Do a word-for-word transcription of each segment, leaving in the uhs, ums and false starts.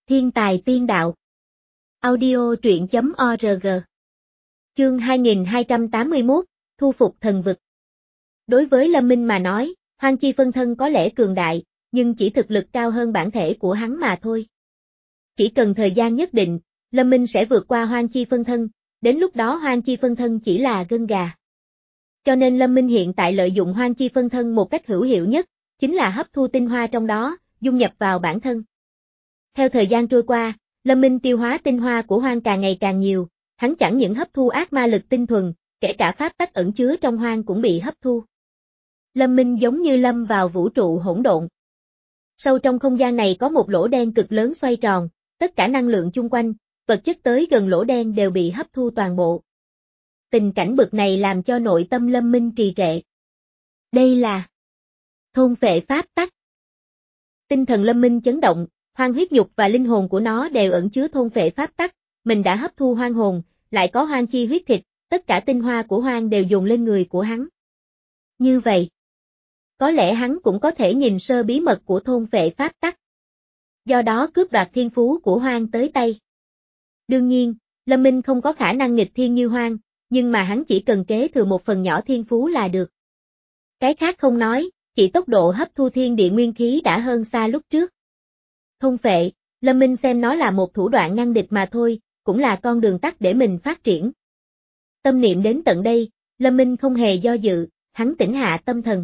Thiên tài tiên đạo. Audio truyện chấm org. Chương hai nghìn hai trăm tám mươi mốt, thu phục thần vực. Đối với Lâm Minh mà nói, Hoang Chi phân thân có lẽ cường đại, nhưng chỉ thực lực cao hơn bản thể của hắn mà thôi. Chỉ cần thời gian nhất định, Lâm Minh sẽ vượt qua Hoang Chi phân thân, đến lúc đó Hoang Chi phân thân chỉ là gân gà. Cho nên Lâm Minh hiện tại lợi dụng Hoang Chi phân thân một cách hữu hiệu nhất, chính là hấp thu tinh hoa trong đó, dung nhập vào bản thân. Theo thời gian trôi qua, Lâm Minh tiêu hóa tinh hoa của Hoang càng ngày càng nhiều, hắn chẳng những hấp thu ác ma lực tinh thuần, kể cả pháp tắc ẩn chứa trong Hoang cũng bị hấp thu. Lâm Minh giống như lâm vào vũ trụ hỗn độn. Sâu trong không gian này có một lỗ đen cực lớn xoay tròn, tất cả năng lượng chung quanh, vật chất tới gần lỗ đen đều bị hấp thu toàn bộ. Tình cảnh bực này làm cho nội tâm Lâm Minh trì trệ. Đây là thôn phệ pháp tắc. Tinh thần Lâm Minh chấn động, Hoang huyết nhục và linh hồn của nó đều ẩn chứa thôn phệ pháp tắc, mình đã hấp thu Hoang hồn, lại có Hoang chi huyết thịt, tất cả tinh hoa của Hoang đều dồn lên người của hắn. Như vậy, có lẽ hắn cũng có thể nhìn sơ bí mật của thôn phệ pháp tắc. Do đó cướp đoạt thiên phú của Hoang tới tay. Đương nhiên, Lâm Minh không có khả năng nghịch thiên như Hoang, nhưng mà hắn chỉ cần kế thừa một phần nhỏ thiên phú là được. Cái khác không nói, chỉ tốc độ hấp thu thiên địa nguyên khí đã hơn xa lúc trước. Thôn phệ, Lâm Minh xem nó là một thủ đoạn ngăn địch mà thôi, cũng là con đường tắt để mình phát triển. Tâm niệm đến tận đây, Lâm Minh không hề do dự, hắn tĩnh hạ tâm thần.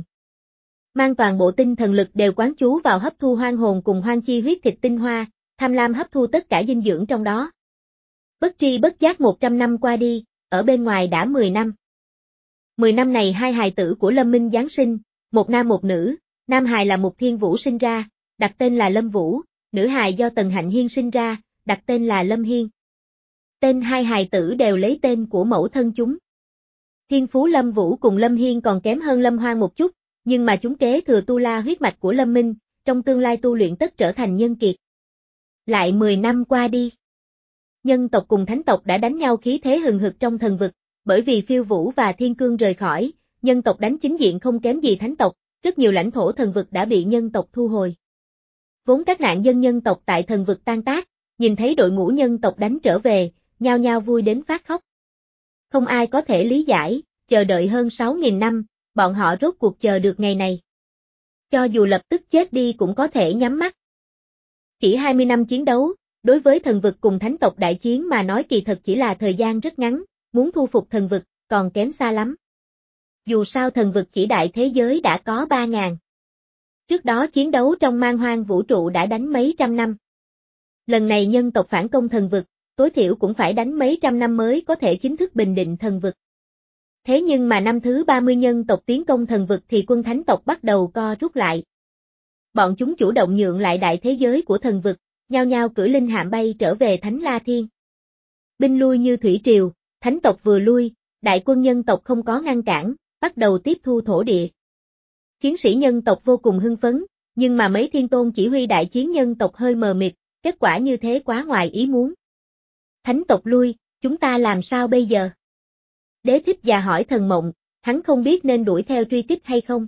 Mang toàn bộ tinh thần lực đều quán chú vào hấp thu Hoang hồn cùng Hoang chi huyết thịt tinh hoa, tham lam hấp thu tất cả dinh dưỡng trong đó. Bất tri bất giác một trăm năm qua đi, ở bên ngoài đã mười năm. mười năm này hai hài tử của Lâm Minh giáng sinh, một nam một nữ, nam hài là Mục Thiên Vũ sinh ra, đặt tên là Lâm Vũ, nữ hài do Tần Hạnh Hiên sinh ra, đặt tên là Lâm Hiên. Tên hai hài tử đều lấy tên của mẫu thân chúng. Thiên phú Lâm Vũ cùng Lâm Hiên còn kém hơn Lâm Hoang một chút, nhưng mà chúng kế thừa tu la huyết mạch của Lâm Minh, trong tương lai tu luyện tất trở thành nhân kiệt. Lại mười năm qua đi. Nhân tộc cùng thánh tộc đã đánh nhau khí thế hừng hực trong thần vực, bởi vì Phiêu Vũ và Thiên Cương rời khỏi, nhân tộc đánh chính diện không kém gì thánh tộc, rất nhiều lãnh thổ thần vực đã bị nhân tộc thu hồi. Vốn các nạn dân nhân tộc tại thần vực tan tác, nhìn thấy đội ngũ nhân tộc đánh trở về, nhao nhao vui đến phát khóc. Không ai có thể lý giải, chờ đợi hơn sáu nghìn năm, bọn họ rốt cuộc chờ được ngày này. Cho dù lập tức chết đi cũng có thể nhắm mắt. Chỉ hai mươi năm chiến đấu, đối với thần vực cùng thánh tộc đại chiến mà nói kỳ thật chỉ là thời gian rất ngắn, muốn thu phục thần vực, còn kém xa lắm. Dù sao thần vực chỉ đại thế giới đã có ba ngàn. Trước đó chiến đấu trong man hoang vũ trụ đã đánh mấy trăm năm. Lần này nhân tộc phản công thần vực, tối thiểu cũng phải đánh mấy trăm năm mới có thể chính thức bình định thần vực. Thế nhưng mà năm thứ ba mươi nhân tộc tiến công thần vực thì quân thánh tộc bắt đầu co rút lại. Bọn chúng chủ động nhượng lại đại thế giới của thần vực, nhao nhao cử linh hạm bay trở về Thánh La Thiên. Binh lui như thủy triều, thánh tộc vừa lui, đại quân nhân tộc không có ngăn cản, bắt đầu tiếp thu thổ địa. Chiến sĩ nhân tộc vô cùng hưng phấn, nhưng mà mấy thiên tôn chỉ huy đại chiến nhân tộc hơi mờ mịt, kết quả như thế quá ngoài ý muốn. Thánh tộc lui, chúng ta làm sao bây giờ? Đế thích già hỏi Thần Mộng, hắn không biết nên đuổi theo truy kích hay không.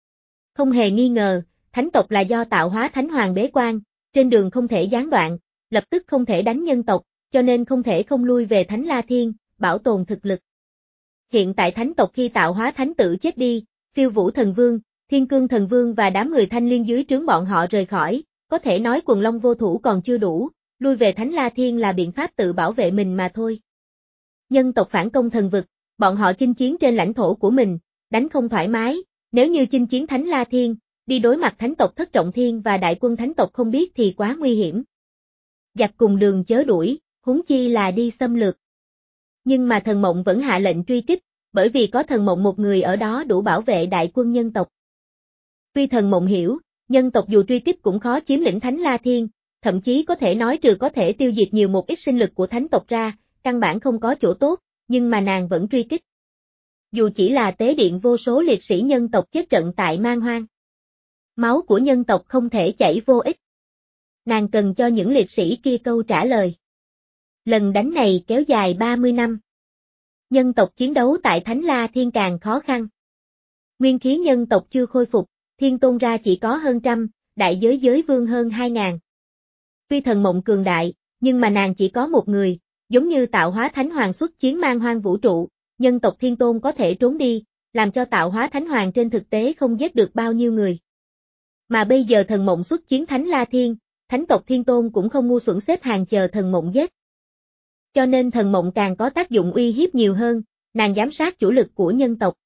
Không hề nghi ngờ, thánh tộc là do tạo hóa thánh hoàng bế quan, trên đường không thể gián đoạn, lập tức không thể đánh nhân tộc, cho nên không thể không lui về Thánh La Thiên, bảo tồn thực lực. Hiện tại thánh tộc khi tạo hóa thánh tử chết đi, Phiêu Vũ thần vương, Thiên Cương thần vương và đám người thanh liên dưới trướng bọn họ rời khỏi, có thể nói quần long vô thủ còn chưa đủ, lui về Thánh La Thiên là biện pháp tự bảo vệ mình mà thôi. Nhân tộc phản công thần vực, bọn họ chinh chiến trên lãnh thổ của mình, đánh không thoải mái, nếu như chinh chiến Thánh La Thiên, đi đối mặt thánh tộc Thất Trọng Thiên và đại quân thánh tộc không biết thì quá nguy hiểm. Giặc cùng đường chớ đuổi, huống chi là đi xâm lược. Nhưng mà Thần Mộng vẫn hạ lệnh truy kích, bởi vì có Thần Mộng một người ở đó đủ bảo vệ đại quân nhân tộc. Tuy Thần Mộng hiểu, nhân tộc dù truy kích cũng khó chiếm lĩnh Thánh La Thiên, thậm chí có thể nói trừ có thể tiêu diệt nhiều một ít sinh lực của thánh tộc ra, căn bản không có chỗ tốt, nhưng mà nàng vẫn truy kích. Dù chỉ là tế điện vô số liệt sĩ nhân tộc chết trận tại man hoang. Máu của nhân tộc không thể chảy vô ích. Nàng cần cho những liệt sĩ kia câu trả lời. Lần đánh này kéo dài ba mươi năm. Nhân tộc chiến đấu tại Thánh La Thiên càng khó khăn. Nguyên khí nhân tộc chưa khôi phục, thiên tôn ra chỉ có hơn trăm, đại giới giới vương hơn hai ngàn. Tuy thần mộng cường đại, nhưng mà nàng chỉ có một người, giống như tạo hóa thánh hoàng xuất chiến man hoang vũ trụ, nhân tộc thiên tôn có thể trốn đi, làm cho tạo hóa thánh hoàng trên thực tế không giết được bao nhiêu người. Mà bây giờ thần mộng xuất chiến thánh La Thiên, thánh tộc thiên tôn cũng không ngu xuẩn xếp hàng chờ thần mộng giết. Cho nên thần mộng càng có tác dụng uy hiếp nhiều hơn, nàng giám sát chủ lực của nhân tộc.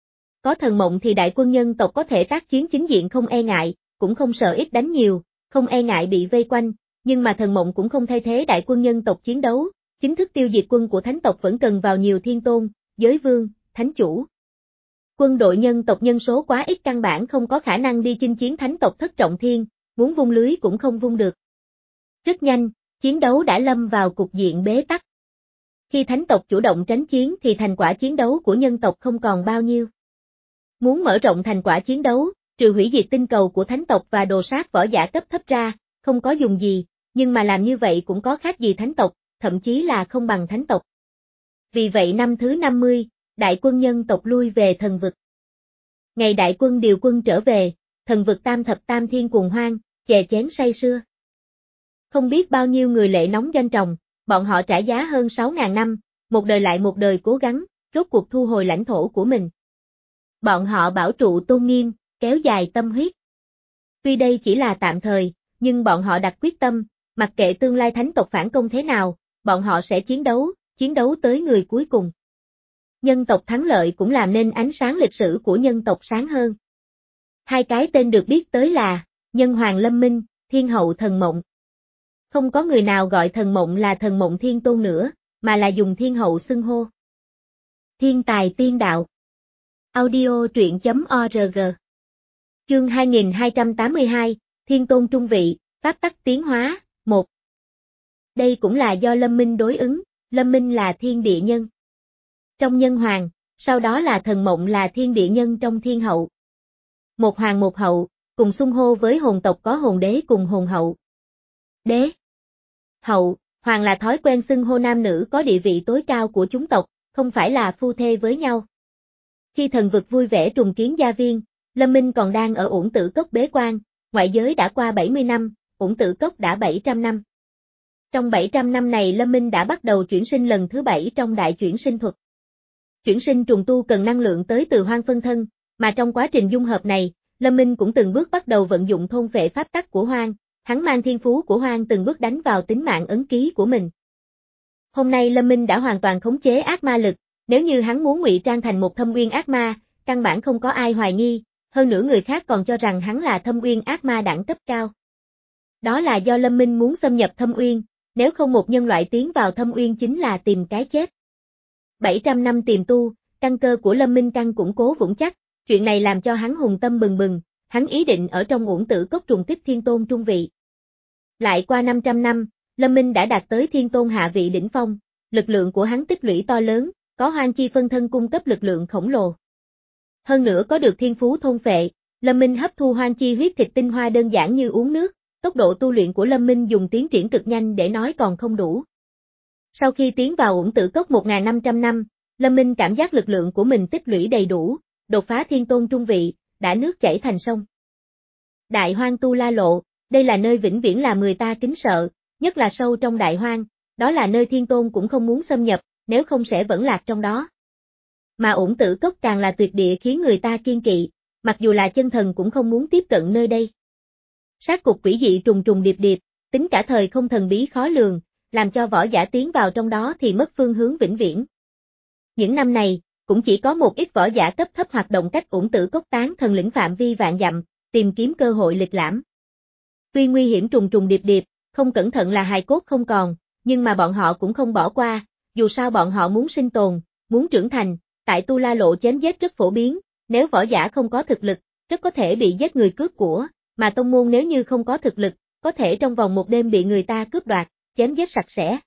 Có thần mộng thì đại quân nhân tộc có thể tác chiến chính diện không e ngại, cũng không sợ ít đánh nhiều, không e ngại bị vây quanh, nhưng mà thần mộng cũng không thay thế đại quân nhân tộc chiến đấu, chính thức tiêu diệt quân của thánh tộc vẫn cần vào nhiều thiên tôn, giới vương, thánh chủ. Quân đội nhân tộc nhân số quá ít căn bản không có khả năng đi chinh chiến thánh tộc thất trọng thiên, muốn vung lưới cũng không vung được. Rất nhanh, chiến đấu đã lâm vào cục diện bế tắc. Khi thánh tộc chủ động tránh chiến thì thành quả chiến đấu của nhân tộc không còn bao nhiêu. Muốn mở rộng thành quả chiến đấu, trừ hủy diệt tinh cầu của thánh tộc và đồ sát võ giả cấp thấp ra, không có dùng gì, nhưng mà làm như vậy cũng có khác gì thánh tộc, thậm chí là không bằng thánh tộc. Vì vậy năm thứ năm mươi, đại quân nhân tộc lui về thần vực. Ngày đại quân điều quân trở về, thần vực tam thập tam thiên cuồng hoang, chè chén say sưa. Không biết bao nhiêu người lệ nóng doanh tròng, bọn họ trả giá hơn sáu ngàn năm, một đời lại một đời cố gắng, rốt cuộc thu hồi lãnh thổ của mình. Bọn họ bảo trụ tôn nghiêm, kéo dài tâm huyết. Tuy đây chỉ là tạm thời, nhưng bọn họ đặt quyết tâm, mặc kệ tương lai thánh tộc phản công thế nào, bọn họ sẽ chiến đấu, chiến đấu tới người cuối cùng. Nhân tộc thắng lợi cũng làm nên ánh sáng lịch sử của nhân tộc sáng hơn. Hai cái tên được biết tới là, Nhân Hoàng Lâm Minh, Thiên Hậu Thần Mộng. Không có người nào gọi Thần Mộng là Thần Mộng Thiên Tôn nữa, mà là dùng Thiên Hậu xưng hô. Thiên tài tiên đạo. Audio truyện chấm org. Chương hai nghìn hai trăm tám mươi hai, Thiên Tôn Trung Vị, Pháp tắc tiến hóa, một. Đây cũng là do Lâm Minh đối ứng, Lâm Minh là thiên địa nhân. Trong Nhân Hoàng, sau đó là Thần Mộng là thiên địa nhân trong Thiên Hậu. Một hoàng một hậu, cùng xưng hô với hồn tộc có hồn đế cùng hồn hậu. Đế, hậu, hoàng là thói quen xưng hô nam nữ có địa vị tối cao của chúng tộc, không phải là phu thê với nhau. Khi thần vực vui vẻ trùng kiến gia viên, Lâm Minh còn đang ở Uổng Tử Cốc bế quan, ngoại giới đã qua bảy mươi năm, Uổng Tử Cốc đã bảy trăm năm. Trong bảy trăm năm này Lâm Minh đã bắt đầu chuyển sinh lần thứ bảy trong đại chuyển sinh thuật. Chuyển sinh trùng tu cần năng lượng tới từ hoang phân thân, mà trong quá trình dung hợp này, Lâm Minh cũng từng bước bắt đầu vận dụng thôn phệ pháp tắc của hoang, hắn mang thiên phú của hoang từng bước đánh vào tính mạng ấn ký của mình. Hôm nay Lâm Minh đã hoàn toàn khống chế ác ma lực, nếu như hắn muốn ngụy trang thành một thâm uyên ác ma, căn bản không có ai hoài nghi, hơn nữa người khác còn cho rằng hắn là thâm uyên ác ma đẳng cấp cao. Đó là do Lâm Minh muốn xâm nhập thâm uyên, nếu không một nhân loại tiến vào thâm uyên chính là tìm cái chết. bảy trăm năm tiềm tu, căn cơ của Lâm Minh căn củng cố vững chắc, chuyện này làm cho hắn hùng tâm bừng bừng, hắn ý định ở trong Uổng Tử Cốc trùng kích Thiên Tôn Trung Vị. Lại qua năm trăm năm, Lâm Minh đã đạt tới Thiên Tôn Hạ Vị đỉnh phong, lực lượng của hắn tích lũy to lớn, có hoang chi phân thân cung cấp lực lượng khổng lồ. Hơn nữa có được thiên phú thôn phệ, Lâm Minh hấp thu hoang chi huyết thịt tinh hoa đơn giản như uống nước, tốc độ tu luyện của Lâm Minh dùng tiến triển cực nhanh để nói còn không đủ. Sau khi tiến vào Uổng Tử Cốc một nghìn năm trăm năm, Lâm Minh cảm giác lực lượng của mình tích lũy đầy đủ, đột phá Thiên Tôn Trung Vị, đã nước chảy thành sông. Đại Hoang Tu La Lộ, đây là nơi vĩnh viễn làm người ta kính sợ, nhất là sâu trong Đại Hoang, đó là nơi Thiên Tôn cũng không muốn xâm nhập, nếu không sẽ vẫn lạc trong đó. Mà Uổng Tử Cốc càng là tuyệt địa khiến người ta kiên kỵ, mặc dù là chân thần cũng không muốn tiếp cận nơi đây. Sát cục quỷ dị trùng trùng điệp điệp, tính cả thời không thần bí khó lường, làm cho võ giả tiến vào trong đó thì mất phương hướng vĩnh viễn. Những năm này, cũng chỉ có một ít võ giả cấp thấp hoạt động cách Uổng Tử Cốc tán thần lĩnh phạm vi vạn dặm, tìm kiếm cơ hội lịch lãm. Tuy nguy hiểm trùng trùng điệp điệp, không cẩn thận là hài cốt không còn, nhưng mà bọn họ cũng không bỏ qua, dù sao bọn họ muốn sinh tồn, muốn trưởng thành, tại Tu La Lộ chém giết rất phổ biến, nếu võ giả không có thực lực, rất có thể bị giết người cướp của, mà tông môn nếu như không có thực lực, có thể trong vòng một đêm bị người ta cướp đoạt, chém giết sạch sẽ.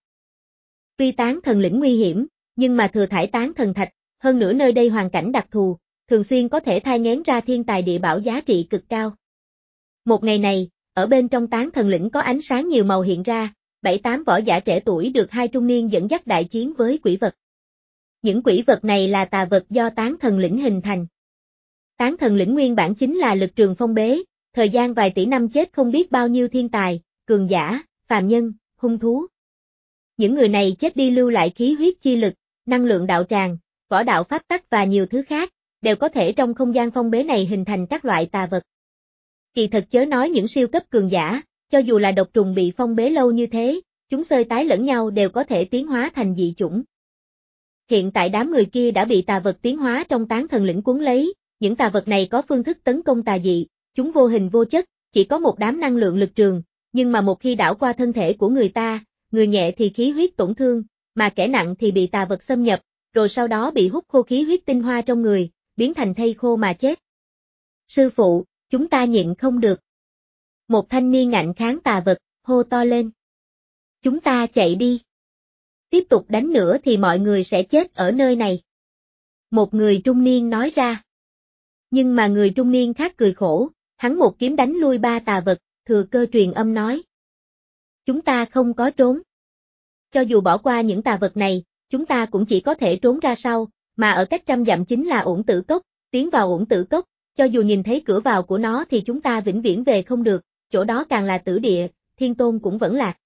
Tuy tán thần lĩnh nguy hiểm, nhưng mà thừa thải tán thần thạch, hơn nữa nơi đây hoàn cảnh đặc thù, thường xuyên có thể thai nghén ra thiên tài địa bảo giá trị cực cao. Một ngày này, ở bên trong tán thần lĩnh có ánh sáng nhiều màu hiện ra, bảy tám võ giả trẻ tuổi được hai trung niên dẫn dắt đại chiến với quỷ vật. Những quỷ vật này là tà vật do tán thần lĩnh hình thành. Tán thần lĩnh nguyên bản chính là lực trường phong bế, thời gian vài tỷ năm chết không biết bao nhiêu thiên tài, cường giả, phàm nhân, hung thú. Những người này chết đi lưu lại khí huyết chi lực, năng lượng đạo tràng, võ đạo pháp tắc và nhiều thứ khác, đều có thể trong không gian phong bế này hình thành các loại tà vật. Kỳ thật chớ nói những siêu cấp cường giả, cho dù là độc trùng bị phong bế lâu như thế, chúng xơi tái lẫn nhau đều có thể tiến hóa thành dị chủng. Hiện tại đám người kia đã bị tà vật tiến hóa trong tán thần lĩnh cuốn lấy, những tà vật này có phương thức tấn công tà dị, chúng vô hình vô chất, chỉ có một đám năng lượng lực trường, nhưng mà một khi đảo qua thân thể của người ta, người nhẹ thì khí huyết tổn thương, mà kẻ nặng thì bị tà vật xâm nhập, rồi sau đó bị hút khô khí huyết tinh hoa trong người, biến thành thây khô mà chết. Sư phụ, chúng ta nhịn không được. Một thanh niên ngạnh kháng tà vật, hô to lên. Chúng ta chạy đi. Tiếp tục đánh nữa thì mọi người sẽ chết ở nơi này. Một người trung niên nói ra. Nhưng mà người trung niên khác cười khổ, hắn một kiếm đánh lui ba tà vật, thừa cơ truyền âm nói. Chúng ta không có trốn. Cho dù bỏ qua những tà vật này, chúng ta cũng chỉ có thể trốn ra sau, mà ở cách trăm dặm chính là Uổng Tử Cốc, tiến vào Uổng Tử Cốc, cho dù nhìn thấy cửa vào của nó thì chúng ta vĩnh viễn về không được, chỗ đó càng là tử địa, Thiên Tôn cũng vẫn lạc.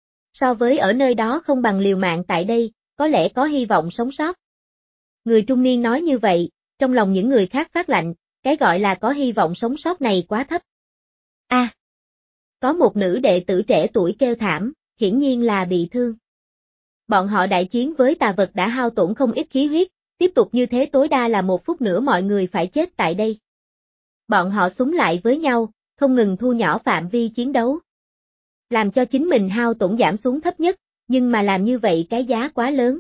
So với ở nơi đó không bằng liều mạng tại đây, có lẽ có hy vọng sống sót. Người trung niên nói như vậy, trong lòng những người khác phát lạnh, cái gọi là có hy vọng sống sót này quá thấp. A, à, có một nữ đệ tử trẻ tuổi kêu thảm, hiển nhiên là bị thương. Bọn họ đại chiến với tà vật đã hao tổn không ít khí huyết, tiếp tục như thế tối đa là một phút nữa mọi người phải chết tại đây. Bọn họ xúm lại với nhau, không ngừng thu nhỏ phạm vi chiến đấu. Làm cho chính mình hao tổn giảm xuống thấp nhất, nhưng mà làm như vậy cái giá quá lớn.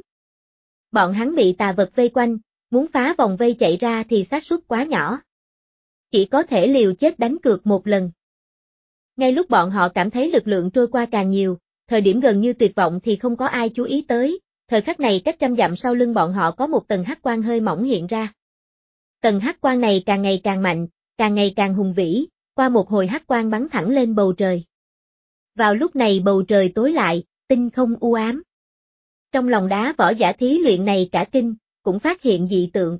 Bọn hắn bị tà vật vây quanh, muốn phá vòng vây chạy ra thì xác suất quá nhỏ. Chỉ có thể liều chết đánh cược một lần. Ngay lúc bọn họ cảm thấy lực lượng trôi qua càng nhiều, thời điểm gần như tuyệt vọng thì không có ai chú ý tới, thời khắc này cách trăm dặm sau lưng bọn họ có một tầng hắc quang hơi mỏng hiện ra. Tầng hắc quang này càng ngày càng mạnh, càng ngày càng hùng vĩ, qua một hồi hắc quang bắn thẳng lên bầu trời. Vào lúc này bầu trời tối lại, tinh không u ám. Trong lòng đá võ giả thí luyện này cả kinh, cũng phát hiện dị tượng.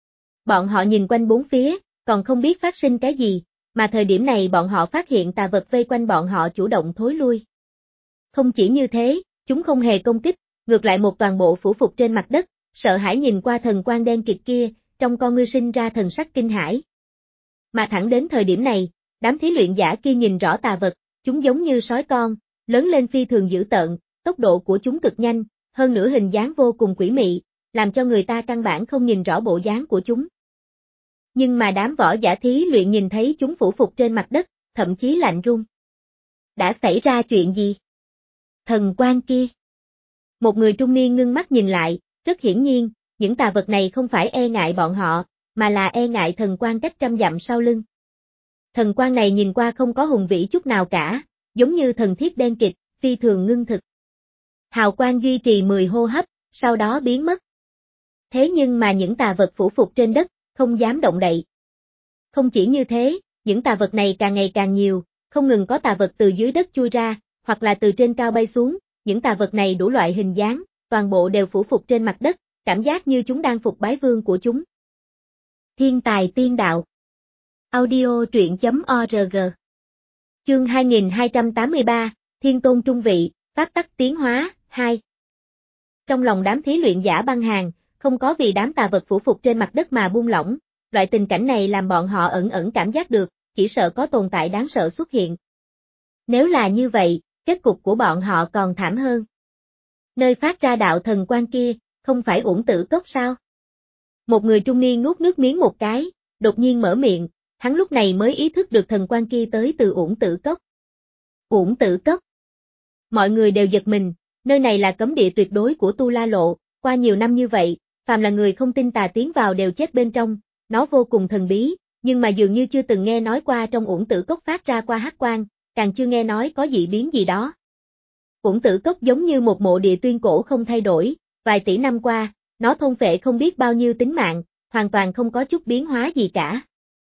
Bọn họ nhìn quanh bốn phía, còn không biết phát sinh cái gì, mà thời điểm này bọn họ phát hiện tà vật vây quanh bọn họ chủ động thối lui. Không chỉ như thế, chúng không hề công kích, ngược lại một toàn bộ phủ phục trên mặt đất, sợ hãi nhìn qua thần quang đen kịt kia, trong con ngươi sinh ra thần sắc kinh hãi. Mà thẳng đến thời điểm này, đám thí luyện giả kia nhìn rõ tà vật, chúng giống như sói con, lớn lên phi thường dữ tợn, tốc độ của chúng cực nhanh, hơn nữa hình dáng vô cùng quỷ mị, làm cho người ta căn bản không nhìn rõ bộ dáng của chúng. Nhưng mà đám võ giả thí luyện nhìn thấy chúng phủ phục trên mặt đất, thậm chí lạnh run. Đã xảy ra chuyện gì? Thần quang kia. Một người trung niên ngưng mắt nhìn lại, rất hiển nhiên, những tà vật này không phải e ngại bọn họ, mà là e ngại thần quang cách trăm dặm sau lưng. Thần quang này nhìn qua không có hùng vĩ chút nào cả, giống như thần thiết đen kịt, phi thường ngưng thực. Hào quang duy trì mười hô hấp, sau đó biến mất. Thế nhưng mà những tà vật phủ phục trên đất, không dám động đậy. Không chỉ như thế, những tà vật này càng ngày càng nhiều, không ngừng có tà vật từ dưới đất chui ra, hoặc là từ trên cao bay xuống, những tà vật này đủ loại hình dáng, toàn bộ đều phủ phục trên mặt đất, cảm giác như chúng đang phục bái vương của chúng. Thiên tài tiên đạo. Audio truyện chấm org. Chương hai nghìn hai trăm tám mươi ba, Thiên Tôn Trung Vị, Pháp tắc tiến hóa, hai. Trong lòng đám thí luyện giả băng hàng, không có vì đám tà vật phủ phục trên mặt đất mà buông lỏng, loại tình cảnh này làm bọn họ ẩn ẩn cảm giác được, chỉ sợ có tồn tại đáng sợ xuất hiện. Nếu là như vậy, kết cục của bọn họ còn thảm hơn. Nơi phát ra đạo thần quang kia, không phải Uổng Tử Cốc sao? Một người trung niên nuốt nước miếng một cái, đột nhiên mở miệng, hắn lúc này mới ý thức được thần quang kia tới từ Uổng Tử Cốc. Uổng Tử Cốc. Mọi người đều giật mình, nơi này là cấm địa tuyệt đối của Tu La Lộ, qua nhiều năm như vậy, phàm là người không tin tà tiến vào đều chết bên trong, nó vô cùng thần bí, nhưng mà dường như chưa từng nghe nói qua trong Uổng Tử Cốc phát ra qua hắc quang, càng chưa nghe nói có dị biến gì đó. Uổng Tử Cốc giống như một mộ địa tuyên cổ không thay đổi, vài tỷ năm qua, nó thôn phệ không biết bao nhiêu tính mạng, hoàn toàn không có chút biến hóa gì cả.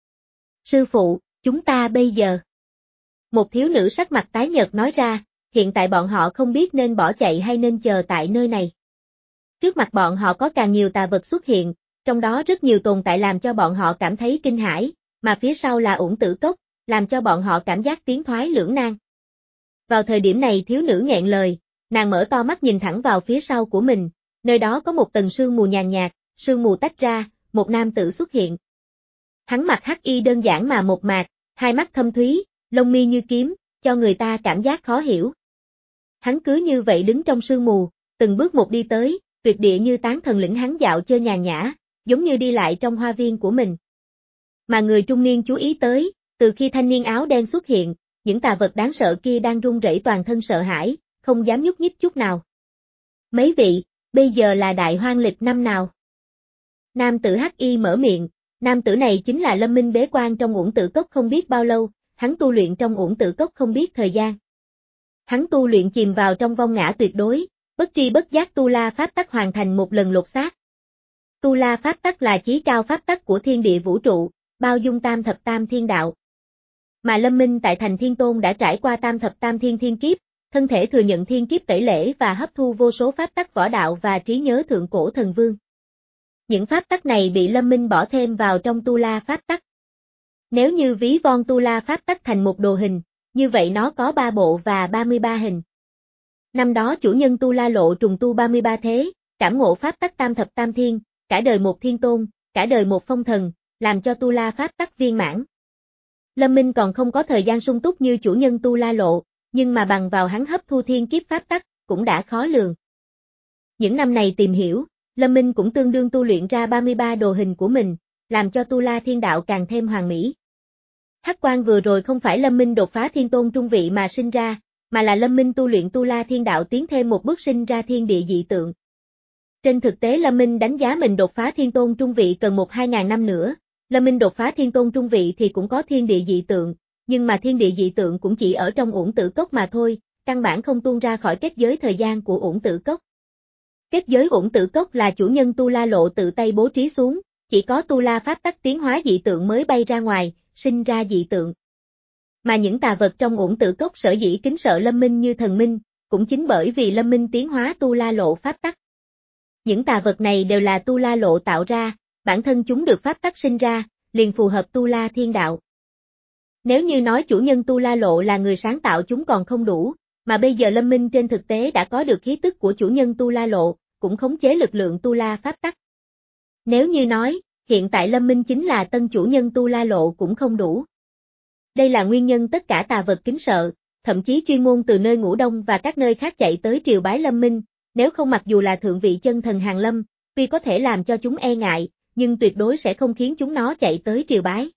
Sư phụ, chúng ta bây giờ. Một thiếu nữ sắc mặt tái nhợt nói ra, hiện tại bọn họ không biết nên bỏ chạy hay nên chờ tại nơi này. Trước mặt bọn họ có càng nhiều tà vật xuất hiện, trong đó rất nhiều tồn tại làm cho bọn họ cảm thấy kinh hãi, mà phía sau là Uổng Tử Cốc, làm cho bọn họ cảm giác tiến thoái lưỡng nan. Vào thời điểm này thiếu nữ nghẹn lời, nàng mở to mắt nhìn thẳng vào phía sau của mình, nơi đó có một tầng sương mù nhàn nhạt, sương mù tách ra, một nam tử xuất hiện. Hắn mặc hắc y đơn giản mà mộc mạc, hai mắt thâm thúy, lông mi như kiếm, cho người ta cảm giác khó hiểu. Hắn cứ như vậy đứng trong sương mù, từng bước một đi tới, tuyệt địa như tán thần lĩnh hắn dạo chơi nhàn nhã, giống như đi lại trong hoa viên của mình. Mà người trung niên chú ý tới, từ khi thanh niên áo đen xuất hiện, những tà vật đáng sợ kia đang run rẩy toàn thân sợ hãi, không dám nhúc nhích chút nào. Mấy vị, bây giờ là đại hoang lịch năm nào? Nam tử hắc y mở miệng, nam tử này chính là Lâm Minh bế quan trong Uổng Tử Cốc không biết bao lâu, hắn tu luyện trong Uổng Tử Cốc không biết thời gian. Hắn tu luyện chìm vào trong vong ngã tuyệt đối, bất tri bất giác tu la pháp tắc hoàn thành một lần lột xác. Tu la pháp tắc là chí cao pháp tắc của thiên địa vũ trụ, bao dung tam thập tam thiên đạo. Mà Lâm Minh tại thành Thiên Tôn đã trải qua tam thập tam thiên thiên kiếp, thân thể thừa nhận thiên kiếp tẩy lễ và hấp thu vô số pháp tắc võ đạo và trí nhớ thượng cổ thần vương. Những pháp tắc này bị Lâm Minh bỏ thêm vào trong tu la pháp tắc. Nếu như ví von tu la pháp tắc thành một đồ hình, như vậy nó có ba bộ và ba mươi ba hình. Năm đó chủ nhân tu la lộ trùng tu ba mươi ba thế, cảm ngộ pháp tắc tam thập tam thiên, cả đời một thiên tôn, cả đời một phong thần, làm cho tu la pháp tắc viên mãn. Lâm Minh còn không có thời gian sung túc như chủ nhân tu la lộ, nhưng mà bằng vào hắn hấp thu thiên kiếp pháp tắc, cũng đã khó lường. Những năm này tìm hiểu, Lâm Minh cũng tương đương tu luyện ra ba mươi ba đồ hình của mình, làm cho tu la thiên đạo càng thêm hoàn mỹ. Hắc quang vừa rồi không phải Lâm Minh đột phá thiên tôn trung vị mà sinh ra, mà là Lâm Minh tu luyện tu la thiên đạo tiến thêm một bước sinh ra thiên địa dị tượng. Trên thực tế Lâm Minh đánh giá mình đột phá thiên tôn trung vị cần một hai ngàn năm nữa, Lâm Minh đột phá thiên tôn trung vị thì cũng có thiên địa dị tượng, nhưng mà thiên địa dị tượng cũng chỉ ở trong Uổng Tử Cốc mà thôi, căn bản không tuôn ra khỏi kết giới thời gian của Uổng Tử Cốc. Kết giới Uổng Tử Cốc là chủ nhân tu la lộ tự tay bố trí xuống, chỉ có tu la pháp tắc tiến hóa dị tượng mới bay ra ngoài, sinh ra dị tượng. Mà những tà vật trong Uổng Tử Cốc sở dĩ kính sợ Lâm Minh như thần minh, cũng chính bởi vì Lâm Minh tiến hóa tu la lộ pháp tắc. Những tà vật này đều là tu la lộ tạo ra, bản thân chúng được pháp tắc sinh ra, liền phù hợp tu la thiên đạo. Nếu như nói chủ nhân tu la lộ là người sáng tạo chúng còn không đủ, mà bây giờ Lâm Minh trên thực tế đã có được khí tức của chủ nhân tu la lộ, cũng khống chế lực lượng tu la pháp tắc. Nếu như nói, hiện tại Lâm Minh chính là tân chủ nhân tu la lộ cũng không đủ. Đây là nguyên nhân tất cả tà vật kính sợ, thậm chí chuyên môn từ nơi Ngũ Đông và các nơi khác chạy tới triều bái Lâm Minh, nếu không mặc dù là thượng vị chân thần Hàng Lâm, tuy có thể làm cho chúng e ngại, nhưng tuyệt đối sẽ không khiến chúng nó chạy tới triều bái.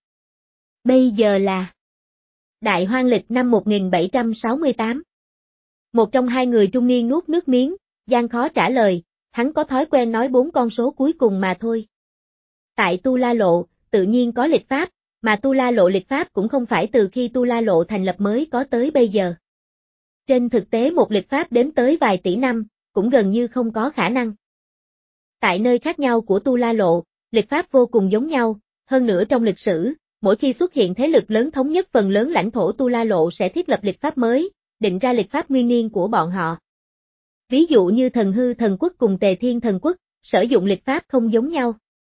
Bây giờ là Đại Hoang lịch năm một nghìn bảy trăm sáu mươi tám. Một trong hai người trung niên nuốt nước miếng, gian khó trả lời, hắn có thói quen nói bốn con số cuối cùng mà thôi. Tại Tu La Lộ, tự nhiên có lịch pháp, mà Tu La Lộ lịch pháp cũng không phải từ khi Tu La Lộ thành lập mới có tới bây giờ. Trên thực tế một lịch pháp đếm tới vài tỷ năm, cũng gần như không có khả năng. Tại nơi khác nhau của Tu La Lộ, lịch pháp vô cùng giống nhau, hơn nữa trong lịch sử, mỗi khi xuất hiện thế lực lớn thống nhất phần lớn lãnh thổ Tu La Lộ sẽ thiết lập lịch pháp mới, định ra lịch pháp nguyên niên của bọn họ. Ví dụ như Thần Hư Thần Quốc cùng Tề Thiên Thần Quốc, sử dụng lịch pháp không giống nhau.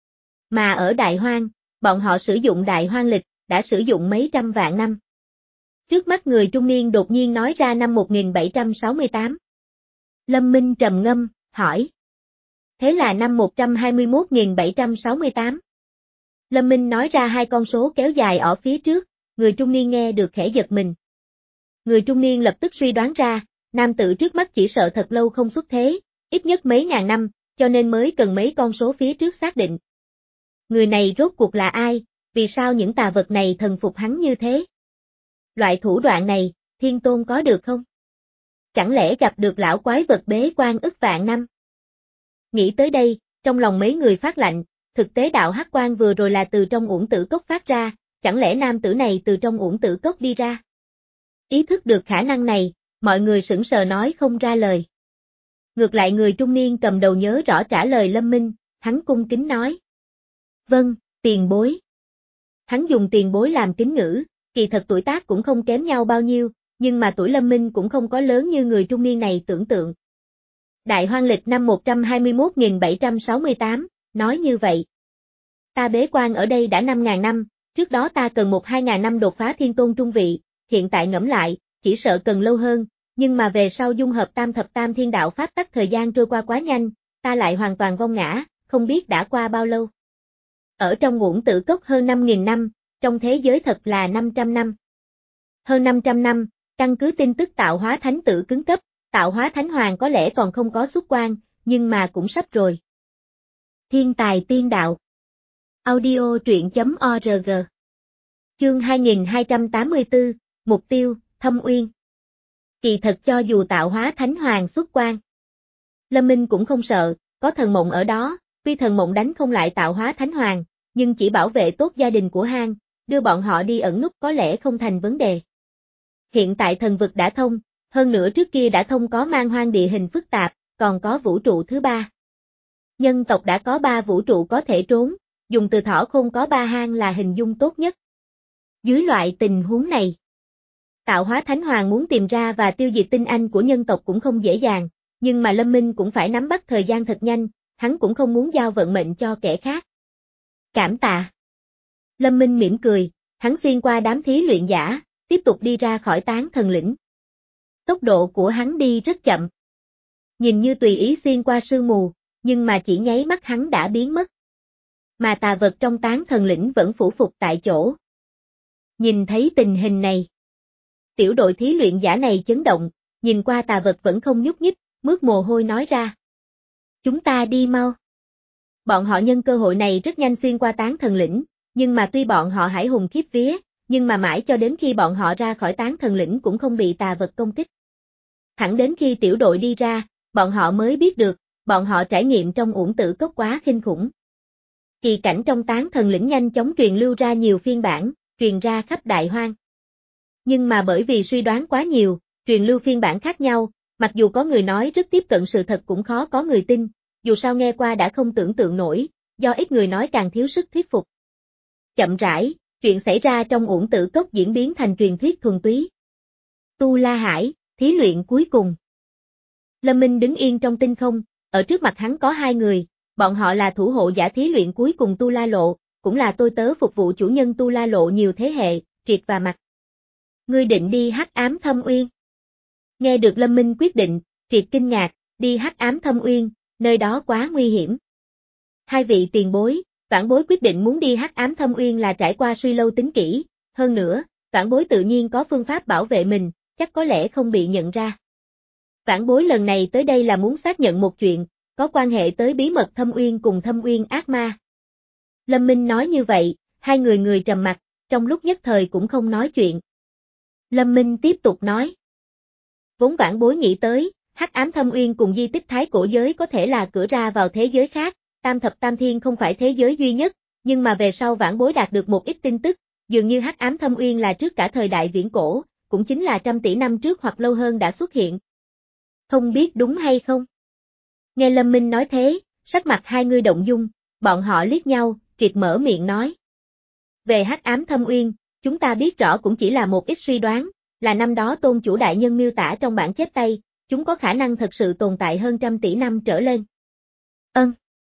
Mà ở Đại Hoang, bọn họ sử dụng Đại Hoang lịch, đã sử dụng mấy trăm vạn năm. Trước mắt người trung niên đột nhiên nói ra năm một nghìn bảy trăm sáu mươi tám. Lâm Minh trầm ngâm, hỏi. Thế là năm một trăm hai mươi mốt nghìn bảy trăm sáu mươi tám. Lâm Minh nói ra hai con số kéo dài ở phía trước, người trung niên nghe được khẽ giật mình. Người trung niên lập tức suy đoán ra, nam tử trước mắt chỉ sợ thật lâu không xuất thế, ít nhất mấy ngàn năm, cho nên mới cần mấy con số phía trước xác định. Người này rốt cuộc là ai, vì sao những tà vật này thần phục hắn như thế? Loại thủ đoạn này, Thiên Tôn có được không? Chẳng lẽ gặp được lão quái vật bế quan ức vạn năm? Nghĩ tới đây, trong lòng mấy người phát lạnh, thực tế đạo hắc quan vừa rồi là từ trong Uổng Tử Cốc phát ra, chẳng lẽ nam tử này từ trong Uổng Tử Cốc đi ra? Ý thức được khả năng này, mọi người sững sờ nói không ra lời. Ngược lại người trung niên cầm đầu nhớ rõ trả lời Lâm Minh, hắn cung kính nói. Vâng, tiền bối. Hắn dùng tiền bối làm kính ngữ, kỳ thật tuổi tác cũng không kém nhau bao nhiêu, nhưng mà tuổi Lâm Minh cũng không có lớn như người trung niên này tưởng tượng. Đại Hoang lịch năm một trăm hai mươi mốt nghìn bảy trăm sáu mươi tám, nói như vậy. Ta bế quan ở đây đã năm ngàn năm, trước đó ta cần một hai ngàn năm đột phá thiên tôn trung vị, hiện tại ngẫm lại, chỉ sợ cần lâu hơn, nhưng mà về sau dung hợp tam thập tam thiên đạo pháp tắc thời gian trôi qua quá nhanh, ta lại hoàn toàn vong ngã, không biết đã qua bao lâu. Ở trong Uổng Tử Cốc hơn năm nghìn năm, trong thế giới thật là năm trăm năm. Hơn năm trăm năm, căn cứ tin tức tạo hóa thánh tử cứng cấp, tạo hóa thánh hoàng có lẽ còn không có xuất quan, nhưng mà cũng sắp rồi. Thiên tài tiên đạo. Audio truyện chấm org. Chương hai nghìn hai trăm tám mươi tư, Mục tiêu, Thâm Uyên. Kỳ thật cho dù tạo hóa thánh hoàng xuất quan, Lâm Minh cũng không sợ, có thần mộng ở đó, tuy thần mộng đánh không lại tạo hóa thánh hoàng, nhưng chỉ bảo vệ tốt gia đình của Hang, đưa bọn họ đi ẩn núp có lẽ không thành vấn đề. Hiện tại thần vực đã thông, hơn nữa trước kia đã thông có man hoang địa hình phức tạp, còn có vũ trụ thứ ba. Nhân tộc đã có ba vũ trụ có thể trốn, dùng từ thỏ khôn có ba hang là hình dung tốt nhất. Dưới loại tình huống này, tạo hóa thánh hoàng muốn tìm ra và tiêu diệt tinh anh của nhân tộc cũng không dễ dàng, nhưng mà Lâm Minh cũng phải nắm bắt thời gian thật nhanh, hắn cũng không muốn giao vận mệnh cho kẻ khác. Cảm tạ. Lâm Minh mỉm cười, hắn xuyên qua đám thí luyện giả, tiếp tục đi ra khỏi tán thần lĩnh. Tốc độ của hắn đi rất chậm. Nhìn như tùy ý xuyên qua sương mù, nhưng mà chỉ nháy mắt hắn đã biến mất. Mà tà vật trong tán thần lĩnh vẫn phủ phục tại chỗ. Nhìn thấy tình hình này, tiểu đội thí luyện giả này chấn động, nhìn qua tà vật vẫn không nhúc nhích, mướt mồ hôi nói ra. Chúng ta đi mau. Bọn họ nhân cơ hội này rất nhanh xuyên qua tán thần lĩnh, nhưng mà tuy bọn họ hải hùng khiếp vía, nhưng mà mãi cho đến khi bọn họ ra khỏi tán thần lĩnh cũng không bị tà vật công kích. Thẳng đến khi tiểu đội đi ra, bọn họ mới biết được, bọn họ trải nghiệm trong Uổng Tử Cốc quá kinh khủng. Kỳ cảnh trong tán thần lĩnh nhanh chóng truyền lưu ra nhiều phiên bản, truyền ra khắp đại hoang. Nhưng mà bởi vì suy đoán quá nhiều, truyền lưu phiên bản khác nhau, mặc dù có người nói rất tiếp cận sự thật cũng khó có người tin, dù sao nghe qua đã không tưởng tượng nổi, do ít người nói càng thiếu sức thuyết phục. Chậm rãi, chuyện xảy ra trong Uổng Tử Cốc diễn biến thành truyền thuyết thuần túy. Tu La Hải, thí luyện cuối cùng. Lâm Minh đứng yên trong tinh không, ở trước mặt hắn có hai người, bọn họ là thủ hộ giả thí luyện cuối cùng Tu La Lộ, cũng là tôi tớ phục vụ chủ nhân Tu La Lộ nhiều thế hệ, Triệt và Mặt. Ngươi định đi Hắc Ám Thâm Uyên. Nghe được Lâm Minh quyết định, Triệt kinh ngạc, đi Hắc Ám Thâm Uyên, nơi đó quá nguy hiểm. Hai vị tiền bối, vãn bối quyết định muốn đi Hắc Ám Thâm Uyên là trải qua suy lâu tính kỹ, hơn nữa, vãn bối tự nhiên có phương pháp bảo vệ mình, chắc có lẽ không bị nhận ra. Vãn bối lần này tới đây là muốn xác nhận một chuyện, có quan hệ tới bí mật Thâm Uyên cùng Thâm Uyên ác ma. Lâm Minh nói như vậy, hai người người trầm mặt, trong lúc nhất thời cũng không nói chuyện. Lâm Minh tiếp tục nói. Vốn vãn bối nghĩ tới, Hắc Ám Thâm Uyên cùng di tích thái cổ giới có thể là cửa ra vào thế giới khác, Tam Thập Tam Thiên không phải thế giới duy nhất, nhưng mà về sau vãn bối đạt được một ít tin tức, dường như Hắc Ám Thâm Uyên là trước cả thời đại viễn cổ, cũng chính là trăm tỷ năm trước hoặc lâu hơn đã xuất hiện. Không biết đúng hay không? Nghe Lâm Minh nói thế, sắc mặt hai người động dung, bọn họ liếc nhau, Triệt mở miệng nói. Về Hắc Ám Thâm Uyên, chúng ta biết rõ cũng chỉ là một ít suy đoán, là năm đó tôn chủ đại nhân miêu tả trong bản chép tay, chúng có khả năng thật sự tồn tại hơn trăm tỷ năm trở lên. Ân.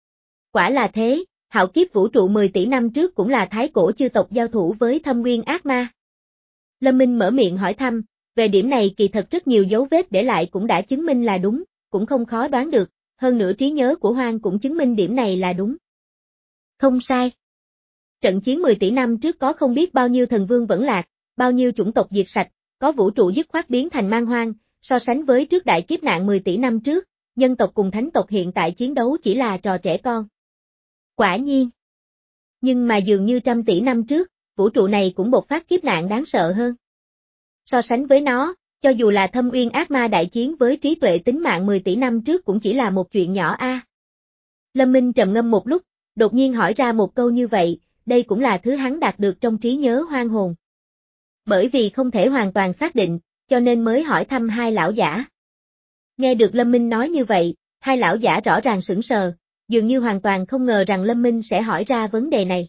Quả là thế, hạo kiếp vũ trụ mười tỷ năm trước cũng là thái cổ chư tộc giao thủ với Thâm Nguyên ác ma. Lâm Minh mở miệng hỏi thăm, về điểm này kỳ thật rất nhiều dấu vết để lại cũng đã chứng minh là đúng, cũng không khó đoán được, hơn nữa trí nhớ của Hoang cũng chứng minh điểm này là đúng. Không sai. Trận chiến mười tỷ năm trước có không biết bao nhiêu thần vương vẫn lạc, bao nhiêu chủng tộc diệt sạch, có vũ trụ dứt khoát biến thành man hoang, so sánh với trước đại kiếp nạn mười tỷ năm trước, nhân tộc cùng thánh tộc hiện tại chiến đấu chỉ là trò trẻ con. Quả nhiên. Nhưng mà dường như trăm tỷ năm trước, vũ trụ này cũng bộc phát kiếp nạn đáng sợ hơn. So sánh với nó, cho dù là Thâm Uyên ác ma đại chiến với trí tuệ tính mạng mười tỷ năm trước cũng chỉ là một chuyện nhỏ a. À. Lâm Minh trầm ngâm một lúc, đột nhiên hỏi ra một câu như vậy, đây cũng là thứ hắn đạt được trong trí nhớ hoang hồn. Bởi vì không thể hoàn toàn xác định, cho nên mới hỏi thăm hai lão giả. Nghe được Lâm Minh nói như vậy, hai lão giả rõ ràng sững sờ, dường như hoàn toàn không ngờ rằng Lâm Minh sẽ hỏi ra vấn đề này.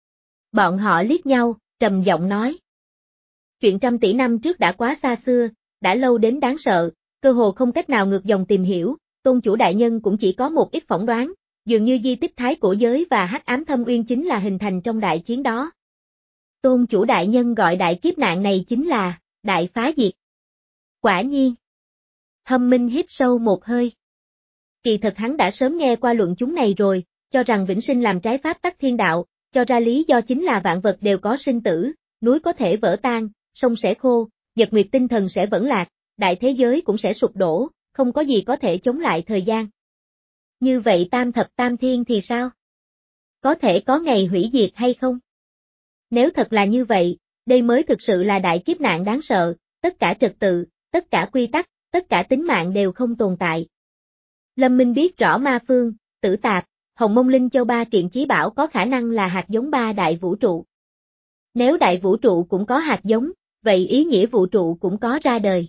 Bọn họ liếc nhau, trầm giọng nói. Chuyện trăm tỷ năm trước đã quá xa xưa, đã lâu đến đáng sợ, cơ hồ không cách nào ngược dòng tìm hiểu, tôn chủ đại nhân cũng chỉ có một ít phỏng đoán, dường như di tích thái cổ giới và Hắc Ám Thâm Uyên chính là hình thành trong đại chiến đó. Tôn chủ đại nhân gọi đại kiếp nạn này chính là đại phá diệt. Quả nhiên. Thâm Minh hít sâu một hơi. Kỳ thật hắn đã sớm nghe qua luận chúng này rồi, cho rằng vĩnh sinh làm trái pháp tắc thiên đạo, cho ra lý do chính là vạn vật đều có sinh tử, núi có thể vỡ tan, sông sẽ khô, nhật nguyệt tinh thần sẽ vẫn lạc, đại thế giới cũng sẽ sụp đổ, không có gì có thể chống lại thời gian. Như vậy tam thập tam thiên thì sao? Có thể có ngày hủy diệt hay không? Nếu thật là như vậy, đây mới thực sự là đại kiếp nạn đáng sợ, tất cả trật tự, tất cả quy tắc, tất cả tính mạng đều không tồn tại. Lâm Minh biết rõ Ma Phương, Tử Tạp, Hồng Mông Linh Châu ba kiện chí bảo có khả năng là hạt giống ba đại vũ trụ. Nếu đại vũ trụ cũng có hạt giống, vậy ý nghĩa vũ trụ cũng có ra đời.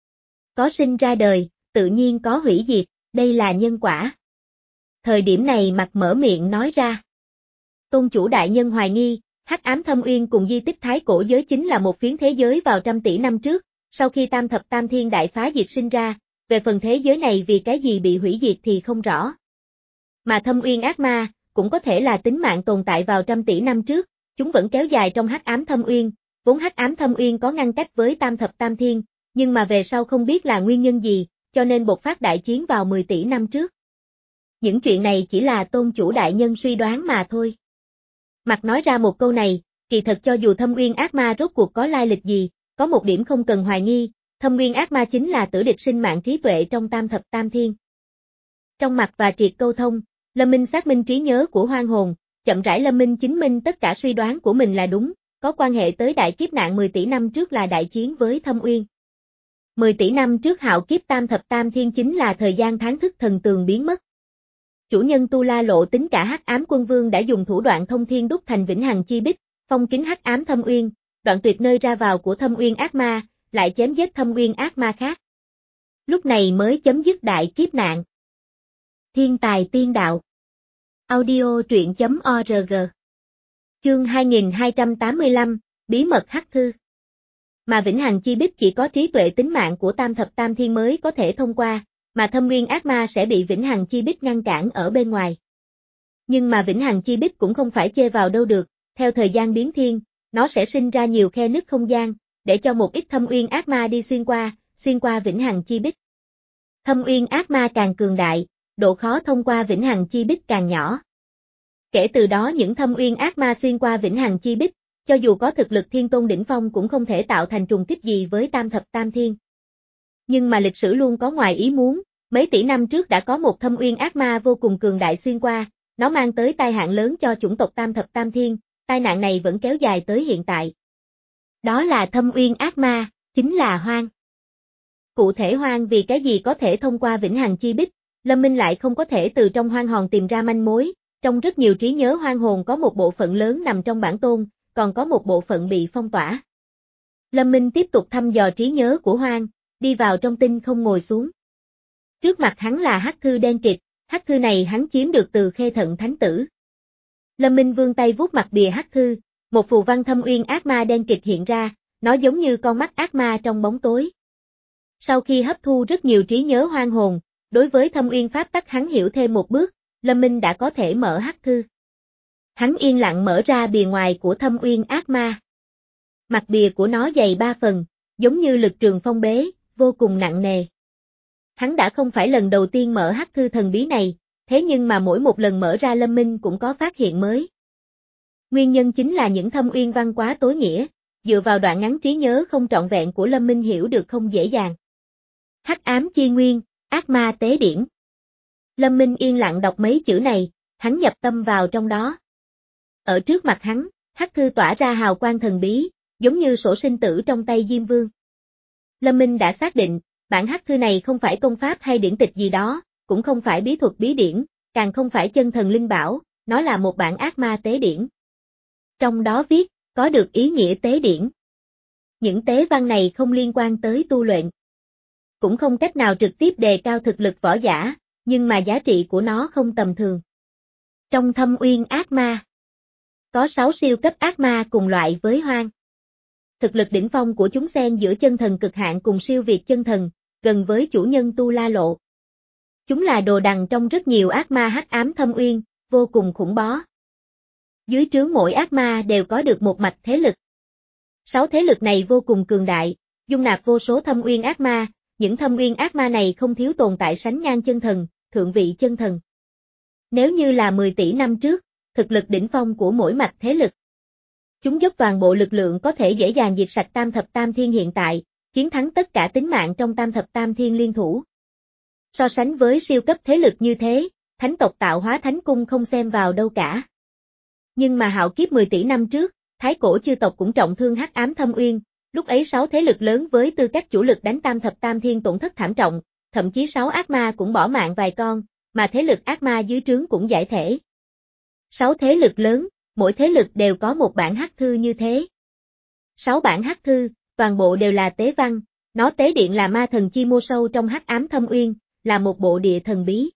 Có sinh ra đời, tự nhiên có hủy diệt, đây là nhân quả. Thời điểm này mặt mở miệng nói ra. Tôn chủ đại nhân hoài nghi, Hắc Ám Thâm Uyên cùng di tích thái cổ giới chính là một phiến thế giới vào trăm tỷ năm trước, sau khi tam thập tam thiên đại phá diệt sinh ra, về phần thế giới này vì cái gì bị hủy diệt thì không rõ. Mà Thâm Uyên ác ma, cũng có thể là tính mạng tồn tại vào trăm tỷ năm trước, chúng vẫn kéo dài trong Hắc Ám Thâm Uyên, vốn Hắc Ám Thâm Uyên có ngăn cách với tam thập tam thiên, nhưng mà về sau không biết là nguyên nhân gì, cho nên bộc phát đại chiến vào mười tỷ năm trước. Những chuyện này chỉ là tôn chủ đại nhân suy đoán mà thôi. Mặt nói ra một câu này, kỳ thật cho dù Thâm Uyên ác ma rốt cuộc có lai lịch gì, có một điểm không cần hoài nghi, Thâm Uyên ác ma chính là tử địch sinh mạng trí tuệ trong tam thập tam thiên. Trong mặt và triệt câu thông, Lâm Minh xác minh trí nhớ của hoang hồn, chậm rãi Lâm Minh chứng minh tất cả suy đoán của mình là đúng, có quan hệ tới đại kiếp nạn mười tỷ năm trước là đại chiến với Thâm Uyên. mười tỷ năm trước hạo kiếp tam thập tam thiên chính là thời gian tháng thức thần tường biến mất. Chủ nhân Tu La Lộ tính cả Hắc Ám Quân Vương đã dùng thủ đoạn thông thiên đúc thành vĩnh hằng chi bích, phong kín Hắc Ám Thâm Uyên, đoạn tuyệt nơi ra vào của Thâm Uyên ác ma, lại chém giết Thâm Uyên ác ma khác. Lúc này mới chấm dứt đại kiếp nạn. Thiên tài tiên đạo. Audio truyện chấm org. Chương hai nghìn hai trăm tám mươi lăm, Bí mật Hắc Thư. Mà vĩnh hằng chi bích chỉ có trí tuệ tính mạng của tam thập tam thiên mới có thể thông qua, mà Thâm Uyên ác ma sẽ bị vĩnh hằng chi bích ngăn cản ở bên ngoài. Nhưng mà vĩnh hằng chi bích cũng không phải chê vào đâu được, theo thời gian biến thiên, nó sẽ sinh ra nhiều khe nứt không gian, để cho một ít Thâm Uyên ác ma đi xuyên qua, xuyên qua vĩnh hằng chi bích. Thâm Uyên ác ma càng cường đại, độ khó thông qua vĩnh hằng chi bích càng nhỏ. Kể từ đó những Thâm Uyên ác ma xuyên qua vĩnh hằng chi bích, cho dù có thực lực thiên tôn đỉnh phong cũng không thể tạo thành trùng kích gì với tam thập tam thiên. Nhưng mà lịch sử luôn có ngoài ý muốn, mấy tỷ năm trước đã có một Thâm Uyên ác ma vô cùng cường đại xuyên qua, nó mang tới tai hạn lớn cho chủng tộc tam thập tam thiên, tai nạn này vẫn kéo dài tới hiện tại. Đó là Thâm Uyên ác ma, chính là Hoang. Cụ thể Hoang vì cái gì có thể thông qua vĩnh hằng chi bích, Lâm Minh lại không có thể từ trong hoang hồn tìm ra manh mối, trong rất nhiều trí nhớ hoang hồn có một bộ phận lớn nằm trong bản tôn, còn có một bộ phận bị phong tỏa. Lâm Minh tiếp tục thăm dò trí nhớ của Hoang, đi vào trong tinh không ngồi xuống. Trước mặt hắn là hắc thư đen kịt, hắc thư này hắn chiếm được từ Khê Thận Thánh Tử. Lâm Minh vươn tay vuốt mặt bìa hắc thư, một phù văn Thâm Uyên ác ma đen kịt hiện ra, nó giống như con mắt ác ma trong bóng tối. Sau khi hấp thu rất nhiều trí nhớ hoang hồn, đối với Thâm Uyên pháp tắc hắn hiểu thêm một bước, Lâm Minh đã có thể mở hắc thư. Hắn yên lặng mở ra bìa ngoài của Thâm Uyên ác ma. Mặt bìa của nó dày ba phần, giống như lực trường phong bế, vô cùng nặng nề. Hắn đã không phải lần đầu tiên mở hắc thư thần bí này, thế nhưng mà mỗi một lần mở ra Lâm Minh cũng có phát hiện mới. Nguyên nhân chính là những Thâm Uyên văn quá tối nghĩa, dựa vào đoạn ngắn trí nhớ không trọn vẹn của Lâm Minh hiểu được không dễ dàng. Hắc ám chi nguyên, ác ma tế điển. Lâm Minh yên lặng đọc mấy chữ này, hắn nhập tâm vào trong đó. Ở trước mặt hắn, hắc thư tỏa ra hào quang thần bí, giống như sổ sinh tử trong tay Diêm Vương. Lâm Minh đã xác định, bản hắc thư này không phải công pháp hay điển tịch gì đó, cũng không phải bí thuật bí điển, càng không phải chân thần linh bảo, nó là một bản ác ma tế điển. Trong đó viết, có được ý nghĩa tế điển. Những tế văn này không liên quan tới tu luyện. Cũng không cách nào trực tiếp đề cao thực lực võ giả, nhưng mà giá trị của nó không tầm thường. Trong Thâm Uyên ác ma, có sáu siêu cấp ác ma cùng loại với Hoang. Thực lực đỉnh phong của chúng xen giữa chân thần cực hạn cùng siêu việt chân thần, gần với chủ nhân Tu La Lộ. Chúng là đồ đằng trong rất nhiều ác ma hắc ám Thâm Uyên, vô cùng khủng bố. Dưới trướng mỗi ác ma đều có được một mạch thế lực. Sáu thế lực này vô cùng cường đại, dung nạp vô số thâm uyên ác ma, những thâm uyên ác ma này không thiếu tồn tại sánh ngang chân thần, thượng vị chân thần. Nếu như là mười tỷ năm trước, thực lực đỉnh phong của mỗi mạch thế lực, chúng dốc toàn bộ lực lượng có thể dễ dàng diệt sạch tam thập tam thiên hiện tại, chiến thắng tất cả tính mạng trong tam thập tam thiên liên thủ. So sánh với siêu cấp thế lực như thế, thánh tộc tạo hóa thánh cung không xem vào đâu cả. Nhưng mà hạo kiếp mười tỷ năm trước, thái cổ chư tộc cũng trọng thương hắc ám thâm uyên, lúc ấy sáu thế lực lớn với tư cách chủ lực đánh tam thập tam thiên tổn thất thảm trọng, thậm chí sáu ác ma cũng bỏ mạng vài con, mà thế lực ác ma dưới trướng cũng giải thể. Sáu thế lực lớn, mỗi thế lực đều có một bản hắc thư như thế. Sáu bản hắc thư, toàn bộ đều là tế văn, nó tế điện là ma thần chi mô sâu trong hắc ám thâm uyên, là một bộ địa thần bí.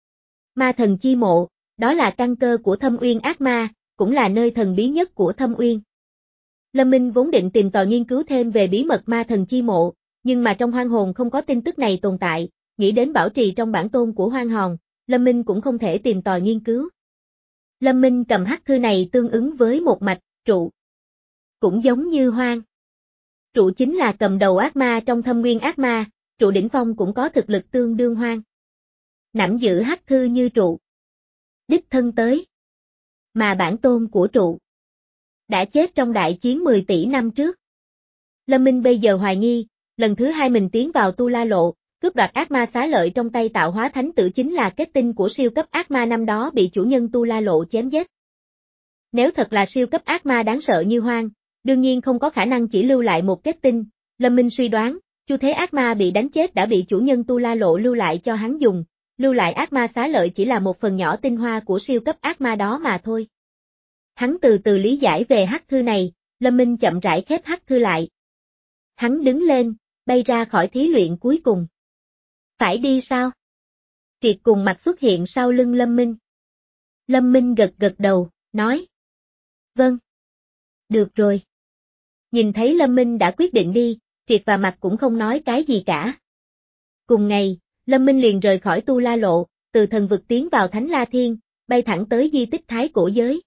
Ma thần chi mộ, đó là căn cơ của thâm uyên ác ma, cũng là nơi thần bí nhất của thâm uyên. Lâm Minh vốn định tìm tòi nghiên cứu thêm về bí mật ma thần chi mộ, nhưng mà trong hoang hồn không có tin tức này tồn tại, nghĩ đến bảo trì trong bản tôn của hoang hồn, Lâm Minh cũng không thể tìm tòi nghiên cứu. Lâm Minh cầm hắc thư này tương ứng với một mạch, trụ. Cũng giống như hoang. Trụ chính là cầm đầu ác ma trong thâm nguyên ác ma, trụ đỉnh phong cũng có thực lực tương đương hoang. Nắm giữ hắc thư như trụ. Đích thân tới. Mà bản tôn của trụ đã chết trong đại chiến mười tỷ năm trước. Lâm Minh bây giờ hoài nghi, lần thứ hai mình tiến vào Tu La Lộ, cướp đoạt ác ma xá lợi trong tay tạo hóa thánh tử chính là kết tinh của siêu cấp ác ma năm đó bị chủ nhân Tu La Lộ chém giết. Nếu thật là siêu cấp ác ma đáng sợ như hoang, đương nhiên không có khả năng chỉ lưu lại một kết tinh, Lâm Minh suy đoán, chu thế ác ma bị đánh chết đã bị chủ nhân Tu La Lộ lưu lại cho hắn dùng, lưu lại ác ma xá lợi chỉ là một phần nhỏ tinh hoa của siêu cấp ác ma đó mà thôi. Hắn từ từ lý giải về hắc thư này, Lâm Minh chậm rãi khép hắc thư lại. Hắn đứng lên, bay ra khỏi thí luyện cuối cùng. Phải đi sao? Triệt cùng mặt xuất hiện sau lưng Lâm Minh. Lâm Minh gật gật đầu, nói. Vâng. Được rồi. Nhìn thấy Lâm Minh đã quyết định đi, Triệt và mặt cũng không nói cái gì cả. Cùng ngày, Lâm Minh liền rời khỏi Tu La Lộ, từ thần vực tiến vào Thánh La Thiên, bay thẳng tới di tích Thái Cổ Giới.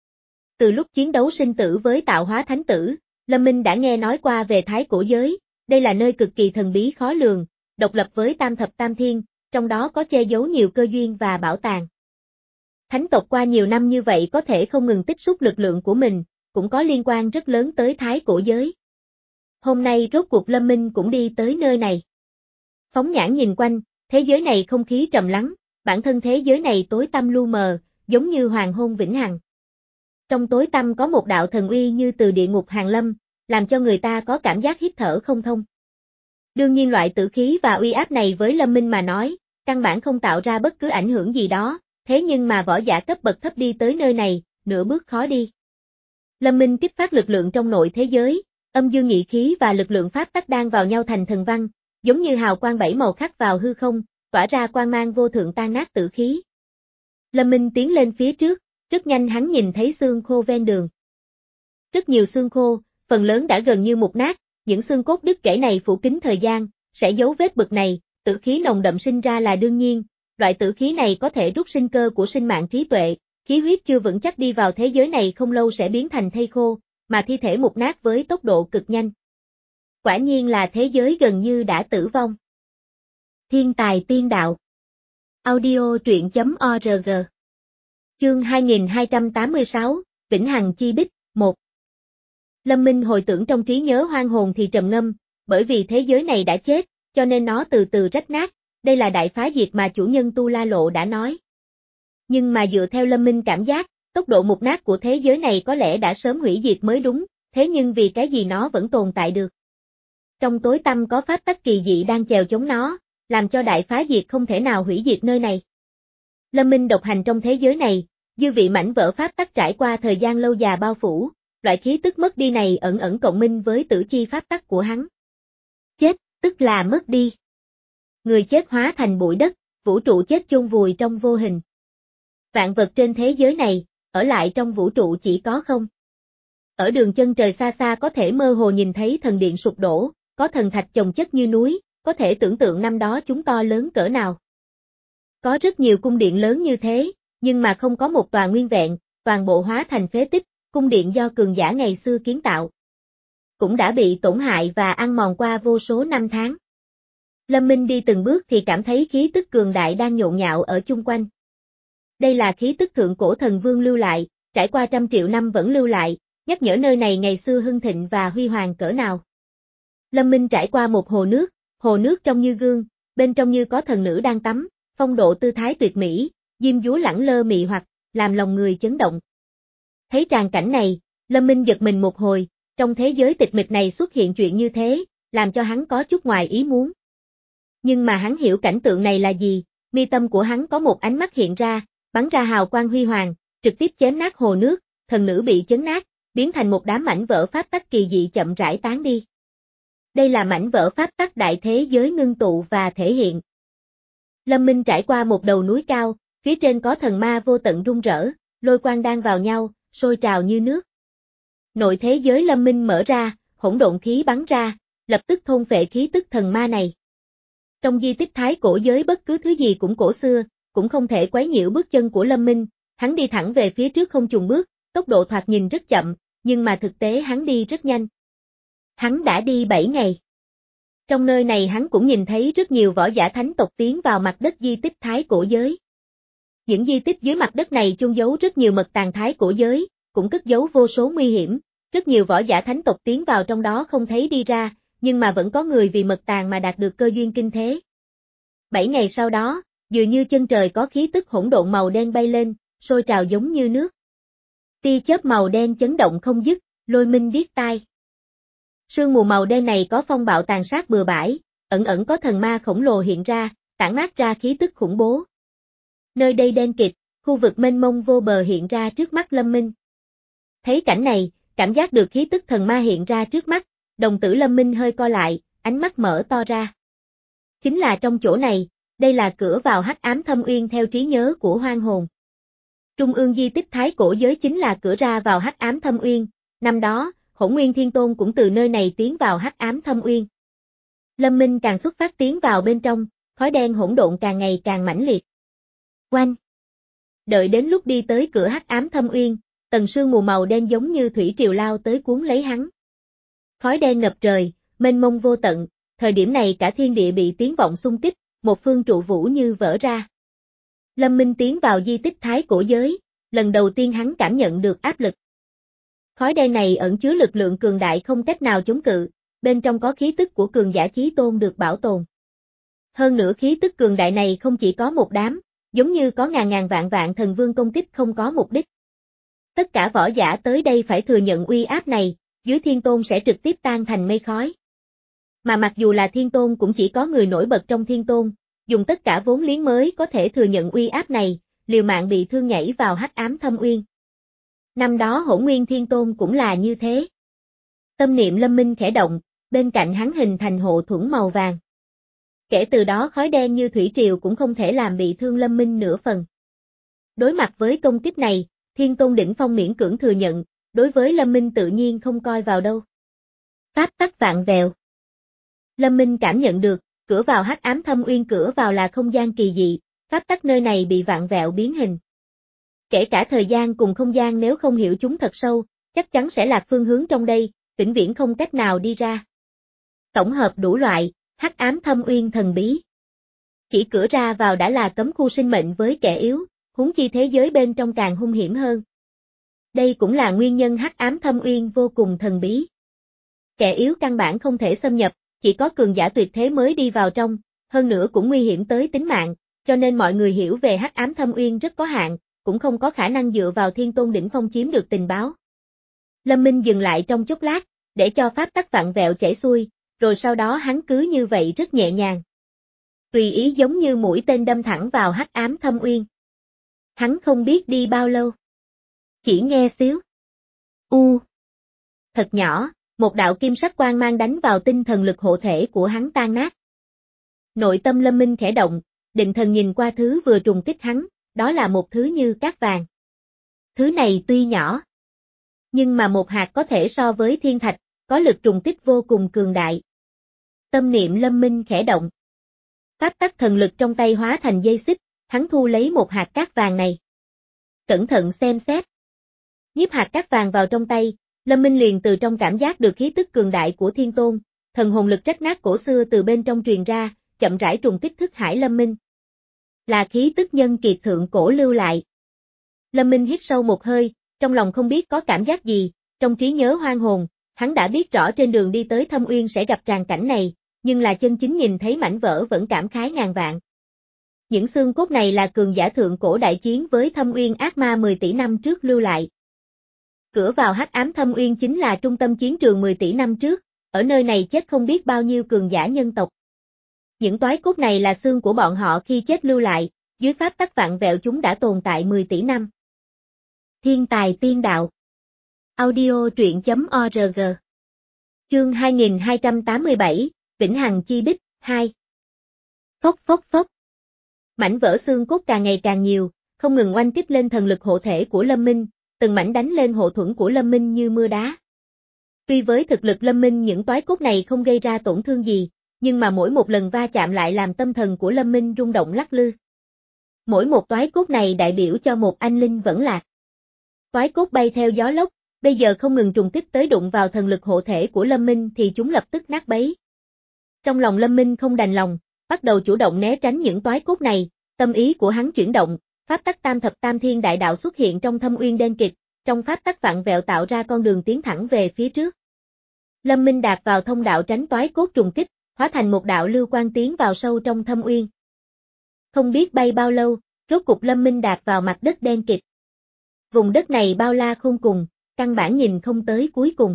Từ lúc chiến đấu sinh tử với tạo hóa thánh tử, Lâm Minh đã nghe nói qua về Thái Cổ Giới, đây là nơi cực kỳ thần bí khó lường, độc lập với tam thập tam thiên, trong đó có che giấu nhiều cơ duyên và bảo tàng. Thánh tộc qua nhiều năm như vậy có thể không ngừng tích xúc lực lượng của mình, cũng có liên quan rất lớn tới Thái Cổ Giới. Hôm nay rốt cuộc Lâm Minh cũng đi tới nơi này. Phóng nhãn nhìn quanh, thế giới này không khí trầm lắng, bản thân thế giới này tối tăm lu mờ, giống như hoàng hôn vĩnh hằng. Trong tối tăm có một đạo thần uy như từ địa ngục hàng lâm, làm cho người ta có cảm giác hít thở không thông. Đương nhiên loại tử khí và uy áp này với Lâm Minh mà nói, căn bản không tạo ra bất cứ ảnh hưởng gì đó, thế nhưng mà võ giả cấp bậc thấp đi tới nơi này, nửa bước khó đi. Lâm Minh kích phát lực lượng trong nội thế giới, âm dương nhị khí và lực lượng pháp tắc đang vào nhau thành thần văn, giống như hào quang bảy màu khắc vào hư không, tỏa ra quang mang vô thượng tan nát tử khí. Lâm Minh tiến lên phía trước, rất nhanh hắn nhìn thấy xương khô ven đường. Rất nhiều xương khô, phần lớn đã gần như mục nát, những xương cốt đứt gãy này phủ kín thời gian, sẽ dấu vết bực này, tử khí nồng đậm sinh ra là đương nhiên, loại tử khí này có thể rút sinh cơ của sinh mạng trí tuệ, khí huyết chưa vững chắc đi vào thế giới này không lâu sẽ biến thành thây khô, mà thi thể mục nát với tốc độ cực nhanh. Quả nhiên là thế giới gần như đã tử vong. Thiên tài tiên đạo. Audio truyện chấm org. Chương hai nghìn hai trăm tám mươi sáu, Vĩnh Hằng Chi Bích, một. Lâm Minh hồi tưởng trong trí nhớ hoang hồn thì trầm ngâm, bởi vì thế giới này đã chết, cho nên nó từ từ rách nát, đây là đại phá diệt mà chủ nhân Tu La Lộ đã nói. Nhưng mà dựa theo Lâm Minh cảm giác, tốc độ mục nát của thế giới này có lẽ đã sớm hủy diệt mới đúng, thế nhưng vì cái gì nó vẫn tồn tại được. Trong tối tăm có pháp tắc kỳ dị đang chèo chống nó, làm cho đại phá diệt không thể nào hủy diệt nơi này. Lâm Minh độc hành trong thế giới này, dư vị mảnh vỡ pháp tắc trải qua thời gian lâu dài bao phủ, loại khí tức mất đi này ẩn ẩn cộng minh với tử chi pháp tắc của hắn. Chết, tức là mất đi. Người chết hóa thành bụi đất, vũ trụ chết chôn vùi trong vô hình. Vạn vật trên thế giới này, ở lại trong vũ trụ chỉ có không. Ở đường chân trời xa xa có thể mơ hồ nhìn thấy thần điện sụp đổ, có thần thạch chồng chất như núi, có thể tưởng tượng năm đó chúng to lớn cỡ nào. Có rất nhiều cung điện lớn như thế, nhưng mà không có một tòa nguyên vẹn, toàn bộ hóa thành phế tích, cung điện do cường giả ngày xưa kiến tạo. cũng đã bị tổn hại và ăn mòn qua vô số năm tháng. Lâm Minh đi từng bước thì cảm thấy khí tức cường đại đang nhộn nhạo ở chung quanh. Đây là khí tức thượng cổ thần vương lưu lại, trải qua trăm triệu năm vẫn lưu lại, nhắc nhở nơi này ngày xưa hưng thịnh và huy hoàng cỡ nào. Lâm Minh trải qua một hồ nước, hồ nước trong như gương, bên trong như có thần nữ đang tắm, phong độ tư thái tuyệt mỹ, diêm dúa lẳng lơ mị hoặc, làm lòng người chấn động. Thấy tràng cảnh này, Lâm Minh giật mình một hồi, trong thế giới tịch mịch này xuất hiện chuyện như thế, làm cho hắn có chút ngoài ý muốn. Nhưng mà hắn hiểu cảnh tượng này là gì, mi tâm của hắn có một ánh mắt hiện ra, bắn ra hào quang huy hoàng, trực tiếp chém nát hồ nước, thần nữ bị chấn nát, biến thành một đám mảnh vỡ pháp tắc kỳ dị chậm rãi tán đi. Đây là mảnh vỡ pháp tắc đại thế giới ngưng tụ và thể hiện. Lâm Minh trải qua một đầu núi cao, phía trên có thần ma vô tận rung rỡ, lôi quang đan vào nhau, sôi trào như nước. Nội thế giới Lâm Minh mở ra, hỗn độn khí bắn ra, lập tức thôn phệ khí tức thần ma này. Trong di tích thái cổ giới bất cứ thứ gì cũng cổ xưa, cũng không thể quấy nhiễu bước chân của Lâm Minh, hắn đi thẳng về phía trước không chùng bước, tốc độ thoạt nhìn rất chậm, nhưng mà thực tế hắn đi rất nhanh. Hắn đã đi bảy ngày. Trong nơi này hắn cũng nhìn thấy rất nhiều võ giả thánh tộc tiến vào mặt đất di tích thái cổ giới. Những di tích dưới mặt đất này chôn giấu rất nhiều mật tàng thái cổ giới, cũng cất giấu vô số nguy hiểm, rất nhiều võ giả thánh tộc tiến vào trong đó không thấy đi ra, nhưng mà vẫn có người vì mật tàng mà đạt được cơ duyên kinh thế. Bảy ngày sau đó, dường như chân trời có khí tức hỗn độn màu đen bay lên, sôi trào giống như nước. Tia chớp màu đen chấn động không dứt, lôi minh điếc tai. Sương mù màu đen này có phong bạo tàn sát bừa bãi, ẩn ẩn có thần ma khổng lồ hiện ra, tản mát ra khí tức khủng bố. Nơi đây đen kịt, khu vực mênh mông vô bờ hiện ra trước mắt Lâm Minh. Thấy cảnh này, cảm giác được khí tức thần ma hiện ra trước mắt, đồng tử Lâm Minh hơi co lại, ánh mắt mở to ra. Chính là trong chỗ này, đây là cửa vào hắc ám thâm uyên theo trí nhớ của hoang hồn. Trung ương di tích thái cổ giới chính là cửa ra vào hắc ám thâm uyên, năm đó, Hỗn Nguyên Thiên Tôn cũng từ nơi này tiến vào hắc ám thâm uyên. Lâm Minh càng xuất phát tiến vào bên trong, khói đen hỗn độn càng ngày càng mãnh liệt. Oanh! Đợi đến lúc đi tới cửa hắc ám thâm uyên, tầng sương mù màu đen giống như thủy triều lao tới cuốn lấy hắn. Khói đen ngập trời, mênh mông vô tận, thời điểm này cả thiên địa bị tiếng vọng xung kích, một phương trụ vũ như vỡ ra. Lâm Minh tiến vào di tích thái cổ giới, lần đầu tiên hắn cảm nhận được áp lực. Khói đen này ẩn chứa lực lượng cường đại không cách nào chống cự, bên trong có khí tức của cường giả chí tôn được bảo tồn. Hơn nữa khí tức cường đại này không chỉ có một đám, giống như có ngàn ngàn vạn vạn thần vương công kích không có mục đích. Tất cả võ giả tới đây phải thừa nhận uy áp này, dưới thiên tôn sẽ trực tiếp tan thành mây khói. Mà mặc dù là thiên tôn cũng chỉ có người nổi bật trong thiên tôn, dùng tất cả vốn liếng mới có thể thừa nhận uy áp này, liều mạng bị thương nhảy vào hắc ám thâm uyên. Năm đó Hỗn Nguyên Thiên Tôn cũng là như thế. Tâm niệm Lâm Minh khẽ động, bên cạnh hắn hình thành hộ thuẫn màu vàng. Kể từ đó khói đen như thủy triều cũng không thể làm bị thương Lâm Minh nửa phần. Đối mặt với công kích này, Thiên Tôn đỉnh phong miễn cưỡng thừa nhận, đối với Lâm Minh tự nhiên không coi vào đâu. Pháp tắc vạn vẹo. Lâm Minh cảm nhận được, cửa vào hắc ám thâm uyên cửa vào là không gian kỳ dị, pháp tắc nơi này bị vạn vẹo biến hình. Kể cả thời gian cùng không gian nếu không hiểu chúng thật sâu, chắc chắn sẽ lạc phương hướng trong đây, vĩnh viễn không cách nào đi ra. Tổng hợp đủ loại, hắc ám thâm uyên thần bí. Chỉ cửa ra vào đã là cấm khu sinh mệnh với kẻ yếu, huống chi thế giới bên trong càng hung hiểm hơn. Đây cũng là nguyên nhân hắc ám thâm uyên vô cùng thần bí. Kẻ yếu căn bản không thể xâm nhập, chỉ có cường giả tuyệt thế mới đi vào trong, hơn nữa cũng nguy hiểm tới tính mạng, cho nên mọi người hiểu về hắc ám thâm uyên rất có hạn, cũng không có khả năng dựa vào thiên tôn đỉnh phong chiếm được tình báo. Lâm Minh dừng lại trong chốc lát, để cho pháp tắc vạn vẹo chảy xuôi, rồi sau đó hắn cứ như vậy rất nhẹ nhàng. Tùy ý giống như mũi tên đâm thẳng vào hắc ám thâm uyên. Hắn không biết đi bao lâu. Chỉ nghe xíu. U. Thật nhỏ, một đạo kim sắc quang mang đánh vào tinh thần lực hộ thể của hắn tan nát. Nội tâm Lâm Minh khẽ động, định thần nhìn qua thứ vừa trùng kích hắn, đó là một thứ như cát vàng. Thứ này tuy nhỏ, nhưng mà một hạt có thể so với thiên thạch, có lực trùng kích vô cùng cường đại. Tâm niệm Lâm Minh khẽ động. Pháp tắc thần lực trong tay hóa thành dây xích, hắn thu lấy một hạt cát vàng này. Cẩn thận xem xét. Nhiếp hạt cát vàng vào trong tay, Lâm Minh liền từ trong cảm giác được khí tức cường đại của Thiên Tôn, thần hồn lực rách nát cổ xưa từ bên trong truyền ra, chậm rãi trùng kích thức hải Lâm Minh. Là khí tức nhân kiệt thượng cổ lưu lại. Lâm Minh hít sâu một hơi, trong lòng không biết có cảm giác gì, trong trí nhớ hoang hồn, hắn đã biết rõ trên đường đi tới Thâm Uyên sẽ gặp tràng cảnh này, nhưng là chân chính nhìn thấy mảnh vỡ vẫn cảm khái ngàn vạn. Những xương cốt này là cường giả thượng cổ đại chiến với Thâm Uyên ác ma mười tỷ năm trước lưu lại. Cửa vào hắc ám Thâm Uyên chính là trung tâm chiến trường mười tỷ năm trước, ở nơi này chết không biết bao nhiêu cường giả nhân tộc. Những toái cốt này là xương của bọn họ khi chết lưu lại, dưới pháp tắc vạn vẹo chúng đã tồn tại mười tỷ năm. Thiên tài tiên đạo. Audio truyện chấm org. Chương hai nghìn hai trăm tám mươi bảy, Vĩnh Hằng Chi Bích, hai. Phốc phốc phốc. Mảnh vỡ xương cốt càng ngày càng nhiều, không ngừng oanh kích lên thần lực hộ thể của Lâm Minh, từng mảnh đánh lên hộ thuẫn của Lâm Minh như mưa đá. Tuy với thực lực Lâm Minh những toái cốt này không gây ra tổn thương gì, nhưng mà mỗi một lần va chạm lại làm tâm thần của Lâm Minh rung động lắc lư. Mỗi một toái cốt này đại biểu cho một anh linh vẫn lạc. Toái cốt bay theo gió lốc, bây giờ không ngừng trùng kích tới đụng vào thần lực hộ thể của Lâm Minh thì chúng lập tức nát bấy. Trong lòng Lâm Minh không đành lòng, bắt đầu chủ động né tránh những toái cốt này, tâm ý của hắn chuyển động, pháp tắc tam thập tam thiên đại đạo xuất hiện trong Thâm Uyên đen kịt, trong pháp tắc vạn vẹo tạo ra con đường tiến thẳng về phía trước. Lâm Minh đạp vào thông đạo tránh toái cốt trùng kích, hóa thành một đạo lưu quang tiến vào sâu trong Thâm Uyên. Không biết bay bao lâu, rốt cục Lâm Minh đạp vào mặt đất đen kịt. Vùng đất này bao la khôn cùng, căn bản nhìn không tới cuối cùng.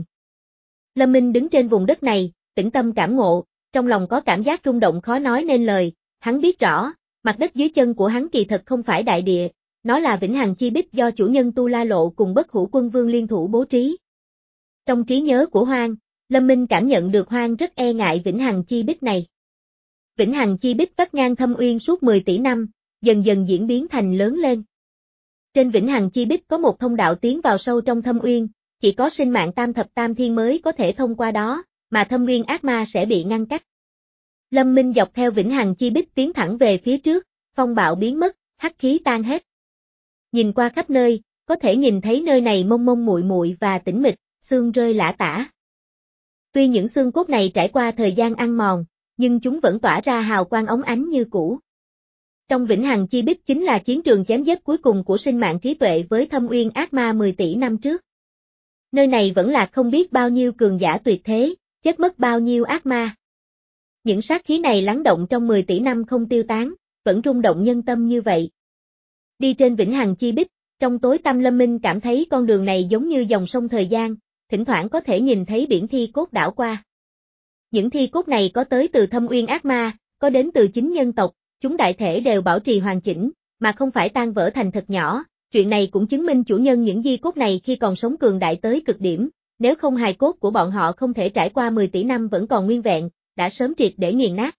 Lâm Minh đứng trên vùng đất này, tĩnh tâm cảm ngộ, trong lòng có cảm giác rung động khó nói nên lời, hắn biết rõ, mặt đất dưới chân của hắn kỳ thật không phải đại địa, nó là Vĩnh Hằng Chi Bích do chủ nhân Tu La Lộ cùng Bất Hủ Quân Vương liên thủ bố trí. Trong trí nhớ của Hoang, Lâm Minh cảm nhận được Hoang rất e ngại Vĩnh Hằng Chi Bích này. Vĩnh Hằng Chi Bích vắt ngang Thâm Uyên suốt mười tỷ năm, dần dần diễn biến thành lớn lên. Trên Vĩnh Hằng Chi Bích có một thông đạo tiến vào sâu trong Thâm Uyên, chỉ có sinh mạng tam thập tam thiên mới có thể thông qua đó, mà Thâm Uyên ác ma sẽ bị ngăn cách. Lâm Minh dọc theo Vĩnh Hằng Chi Bích tiến thẳng về phía trước, phong bạo biến mất, hắc khí tan hết. Nhìn qua khắp nơi, có thể nhìn thấy nơi này mông mông muội muội và tĩnh mịch, xương rơi lả tả. Tuy những xương cốt này trải qua thời gian ăn mòn, nhưng chúng vẫn tỏa ra hào quang óng ánh như cũ. Trong Vĩnh Hằng Chi Bích chính là chiến trường chém giết cuối cùng của sinh mạng trí tuệ với Thâm Uyên ác ma mười tỷ năm trước. Nơi này vẫn là không biết bao nhiêu cường giả tuyệt thế, chết mất bao nhiêu ác ma. Những sát khí này lắng động trong mười tỷ năm không tiêu tán, vẫn rung động nhân tâm như vậy. Đi trên Vĩnh Hằng Chi Bích, trong tối tăm Lâm Minh cảm thấy con đường này giống như dòng sông thời gian, thỉnh thoảng có thể nhìn thấy biển thi cốt đảo qua. Những thi cốt này có tới từ Thâm Uyên ác ma, có đến từ chính nhân tộc, chúng đại thể đều bảo trì hoàn chỉnh, mà không phải tan vỡ thành thật nhỏ. Chuyện này cũng chứng minh chủ nhân những di cốt này khi còn sống cường đại tới cực điểm, nếu không hài cốt của bọn họ không thể trải qua mười tỷ năm vẫn còn nguyên vẹn, đã sớm triệt để nghiền nát.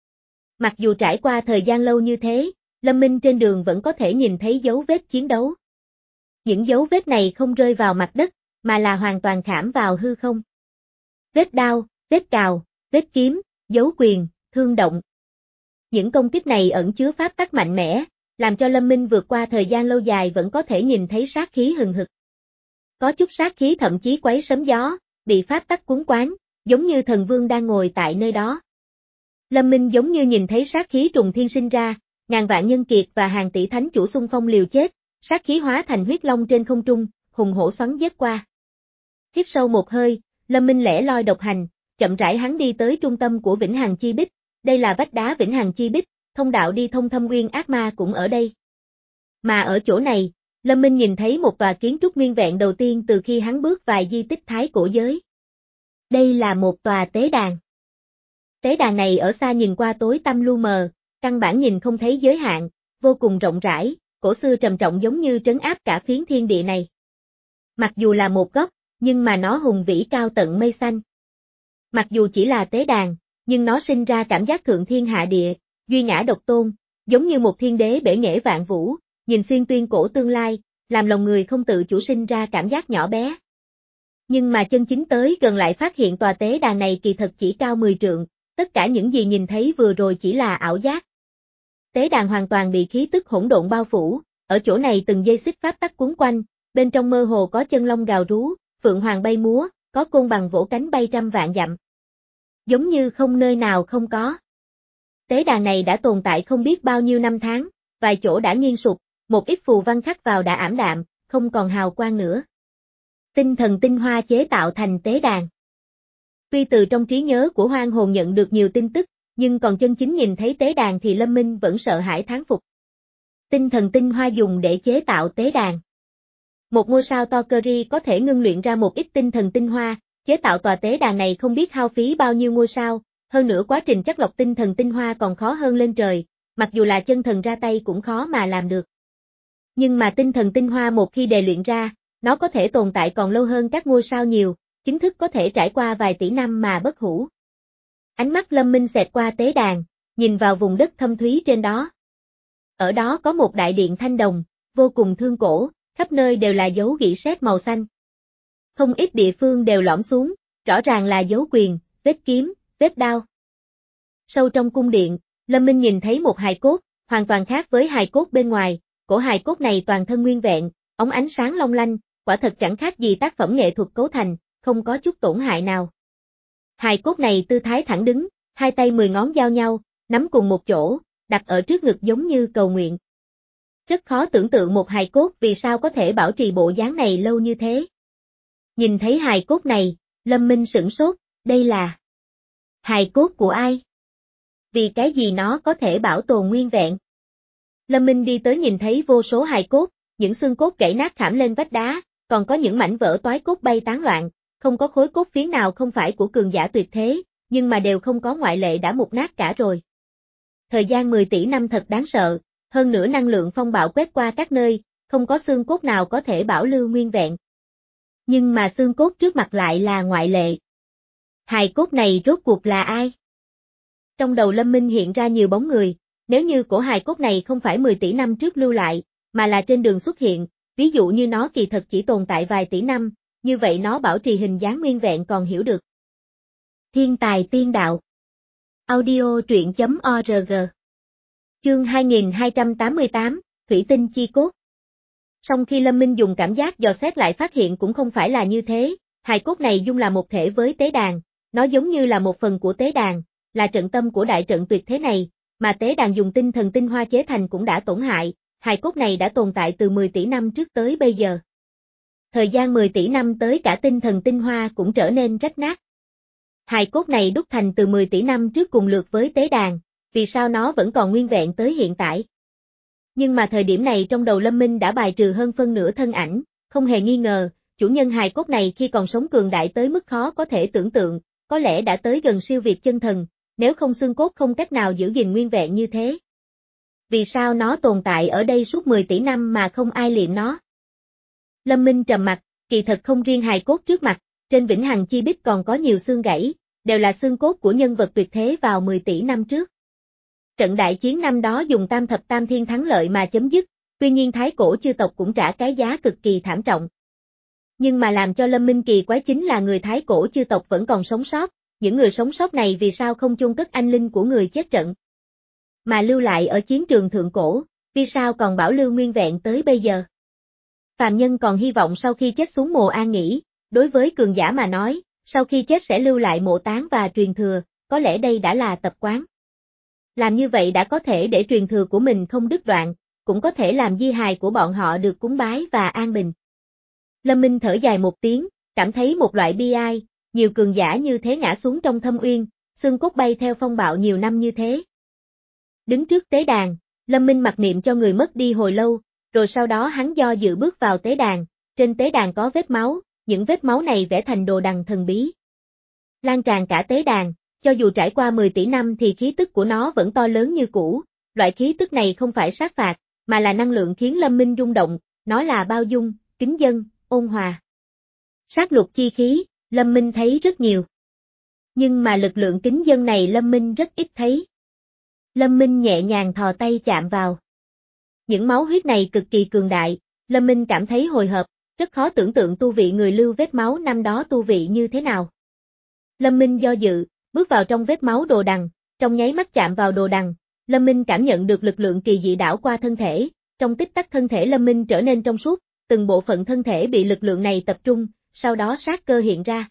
Mặc dù trải qua thời gian lâu như thế, Lâm Minh trên đường vẫn có thể nhìn thấy dấu vết chiến đấu. Những dấu vết này không rơi vào mặt đất, mà là hoàn toàn khảm vào hư không. Vết đao, vết cào, vết kiếm, dấu quyền, thương động. Những công kích này ẩn chứa pháp tắc mạnh mẽ, làm cho Lâm Minh vượt qua thời gian lâu dài vẫn có thể nhìn thấy sát khí hừng hực. Có chút sát khí thậm chí quấy sấm gió, bị pháp tắc cuốn quán, giống như thần vương đang ngồi tại nơi đó. Lâm Minh giống như nhìn thấy sát khí trùng thiên sinh ra, ngàn vạn nhân kiệt và hàng tỷ thánh chủ xung phong liều chết, sát khí hóa thành huyết long trên không trung, hùng hổ xoắn giết qua. Hít sâu một hơi, Lâm Minh lẻ loi độc hành, chậm rãi hắn đi tới trung tâm của Vĩnh Hằng Chi Bích, đây là vách đá Vĩnh Hằng Chi Bích, thông đạo đi thông Thâm Uyên ác ma cũng ở đây. Mà ở chỗ này, Lâm Minh nhìn thấy một tòa kiến trúc nguyên vẹn đầu tiên từ khi hắn bước vào di tích thái cổ giới. Đây là một tòa tế đàn. Tế đàn này ở xa nhìn qua tối tăm lu mờ, căn bản nhìn không thấy giới hạn, vô cùng rộng rãi, cổ xưa trầm trọng giống như trấn áp cả phiến thiên địa này. Mặc dù là một góc, nhưng mà nó hùng vĩ cao tận mây xanh. Mặc dù chỉ là tế đàn, nhưng nó sinh ra cảm giác thượng thiên hạ địa, duy ngã độc tôn, giống như một thiên đế bể nghệ vạn vũ, nhìn xuyên tuyên cổ tương lai, làm lòng người không tự chủ sinh ra cảm giác nhỏ bé. Nhưng mà chân chính tới gần lại phát hiện tòa tế đàn này kỳ thật chỉ cao mười trượng, tất cả những gì nhìn thấy vừa rồi chỉ là ảo giác. Tế đàn hoàn toàn bị khí tức hỗn độn bao phủ, ở chỗ này từng dây xích pháp tắc cuốn quanh, bên trong mơ hồ có chân long gào rú, phượng hoàng bay múa, có côn bằng vỗ cánh bay trăm vạn dặm. Giống như không nơi nào không có. Tế đàn này đã tồn tại không biết bao nhiêu năm tháng, vài chỗ đã nghiêng sụp, một ít phù văn khắc vào đã ảm đạm, không còn hào quang nữa. Tinh thần tinh hoa chế tạo thành tế đàn. Tuy từ trong trí nhớ của Hoang Hồn nhận được nhiều tin tức, nhưng còn chân chính nhìn thấy tế đàn thì Lâm Minh vẫn sợ hãi thán phục. Tinh thần tinh hoa dùng để chế tạo tế đàn. Một ngôi sao Tokeri có thể ngưng luyện ra một ít tinh thần tinh hoa, chế tạo tòa tế đàn này không biết hao phí bao nhiêu ngôi sao, hơn nữa quá trình chắc lọc tinh thần tinh hoa còn khó hơn lên trời, mặc dù là chân thần ra tay cũng khó mà làm được. Nhưng mà tinh thần tinh hoa một khi đề luyện ra, nó có thể tồn tại còn lâu hơn các ngôi sao nhiều, chính thức có thể trải qua vài tỷ năm mà bất hủ. Ánh mắt Lâm Minh xẹt qua tế đàn, nhìn vào vùng đất thâm thúy trên đó. Ở đó có một đại điện thanh đồng, vô cùng thương cổ, khắp nơi đều là dấu gỉ sét màu xanh. Không ít địa phương đều lõm xuống, rõ ràng là dấu quyền, vết kiếm, vết đao. Sâu trong cung điện, Lâm Minh nhìn thấy một hài cốt, hoàn toàn khác với hài cốt bên ngoài, cổ hài cốt này toàn thân nguyên vẹn, óng ánh sáng long lanh, quả thật chẳng khác gì tác phẩm nghệ thuật cấu thành, không có chút tổn hại nào. Hài cốt này tư thái thẳng đứng, hai tay mười ngón giao nhau, nắm cùng một chỗ, đặt ở trước ngực giống như cầu nguyện. Rất khó tưởng tượng một hài cốt vì sao có thể bảo trì bộ dáng này lâu như thế. Nhìn thấy hài cốt này, Lâm Minh sửng sốt, đây là hài cốt của ai? Vì cái gì nó có thể bảo tồn nguyên vẹn? Lâm Minh đi tới nhìn thấy vô số hài cốt, những xương cốt gãy nát khảm lên vách đá, còn có những mảnh vỡ toái cốt bay tán loạn, không có khối cốt phiến nào không phải của cường giả tuyệt thế, nhưng mà đều không có ngoại lệ đã mục nát cả rồi. Thời gian mười tỷ năm thật đáng sợ, hơn nữa năng lượng phong bạo quét qua các nơi, không có xương cốt nào có thể bảo lưu nguyên vẹn. Nhưng mà xương cốt trước mặt lại là ngoại lệ. Hài cốt này rốt cuộc là ai? Trong đầu Lâm Minh hiện ra nhiều bóng người, nếu như cổ hài cốt này không phải mười tỷ năm trước lưu lại, mà là trên đường xuất hiện, ví dụ như nó kỳ thật chỉ tồn tại vài tỷ năm, như vậy nó bảo trì hình dáng nguyên vẹn còn hiểu được. Thiên tài tiên đạo. Audio truyện chấm org. Chương hai nghìn hai trăm tám mươi tám, Thủy tinh chi cốt. Song khi Lâm Minh dùng cảm giác dò xét lại phát hiện cũng không phải là như thế, hài cốt này dung là một thể với tế đàn, nó giống như là một phần của tế đàn, là trận tâm của đại trận tuyệt thế này, mà tế đàn dùng tinh thần tinh hoa chế thành cũng đã tổn hại, hài cốt này đã tồn tại từ mười tỷ năm trước tới bây giờ. Thời gian mười tỷ năm tới cả tinh thần tinh hoa cũng trở nên rách nát. Hài cốt này đúc thành từ mười tỷ năm trước cùng lượt với tế đàn, vì sao nó vẫn còn nguyên vẹn tới hiện tại? Nhưng mà thời điểm này trong đầu Lâm Minh đã bài trừ hơn phân nửa thân ảnh, không hề nghi ngờ, chủ nhân hài cốt này khi còn sống cường đại tới mức khó có thể tưởng tượng, có lẽ đã tới gần siêu việt chân thần, nếu không xương cốt không cách nào giữ gìn nguyên vẹn như thế. Vì sao nó tồn tại ở đây suốt mười tỷ năm mà không ai liệm nó? Lâm Minh trầm mặt, kỳ thật không riêng hài cốt trước mặt, trên vĩnh hằng chi bích còn có nhiều xương gãy, đều là xương cốt của nhân vật tuyệt thế vào mười tỷ năm trước. Trận đại chiến năm đó dùng tam thập tam thiên thắng lợi mà chấm dứt, tuy nhiên thái cổ chư tộc cũng trả cái giá cực kỳ thảm trọng. Nhưng mà làm cho Lâm Minh kỳ quái chính là người thái cổ chư tộc vẫn còn sống sót, những người sống sót này vì sao không chôn cất anh linh của người chết trận, mà lưu lại ở chiến trường thượng cổ, vì sao còn bảo lưu nguyên vẹn tới bây giờ. Phàm nhân còn hy vọng sau khi chết xuống mồ an nghỉ, đối với cường giả mà nói, sau khi chết sẽ lưu lại mộ táng và truyền thừa, có lẽ đây đã là tập quán. Làm như vậy đã có thể để truyền thừa của mình không đứt đoạn, cũng có thể làm di hài của bọn họ được cúng bái và an bình. Lâm Minh thở dài một tiếng, cảm thấy một loại bi ai, nhiều cường giả như thế ngã xuống trong thâm uyên, xương cốt bay theo phong bạo nhiều năm như thế. Đứng trước tế đàn, Lâm Minh mặc niệm cho người mất đi hồi lâu, rồi sau đó hắn do dự bước vào tế đàn, trên tế đàn có vết máu, những vết máu này vẽ thành đồ đằng thần bí. Lan tràn cả tế đàn, cho dù trải qua mười tỷ năm thì khí tức của nó vẫn to lớn như cũ, loại khí tức này không phải sát phạt, mà là năng lượng khiến Lâm Minh rung động, nó là bao dung, kính dân, ôn hòa. Sát lục chi khí, Lâm Minh thấy rất nhiều. Nhưng mà lực lượng kính dân này Lâm Minh rất ít thấy. Lâm Minh nhẹ nhàng thò tay chạm vào. Những máu huyết này cực kỳ cường đại, Lâm Minh cảm thấy hồi hộp, rất khó tưởng tượng tu vị người lưu vết máu năm đó tu vị như thế nào. Lâm Minh do dự, bước vào trong vết máu đồ đằng, trong nháy mắt chạm vào đồ đằng, Lâm Minh cảm nhận được lực lượng kỳ dị đảo qua thân thể, trong tích tắc thân thể Lâm Minh trở nên trong suốt, từng bộ phận thân thể bị lực lượng này tập trung, sau đó sát cơ hiện ra.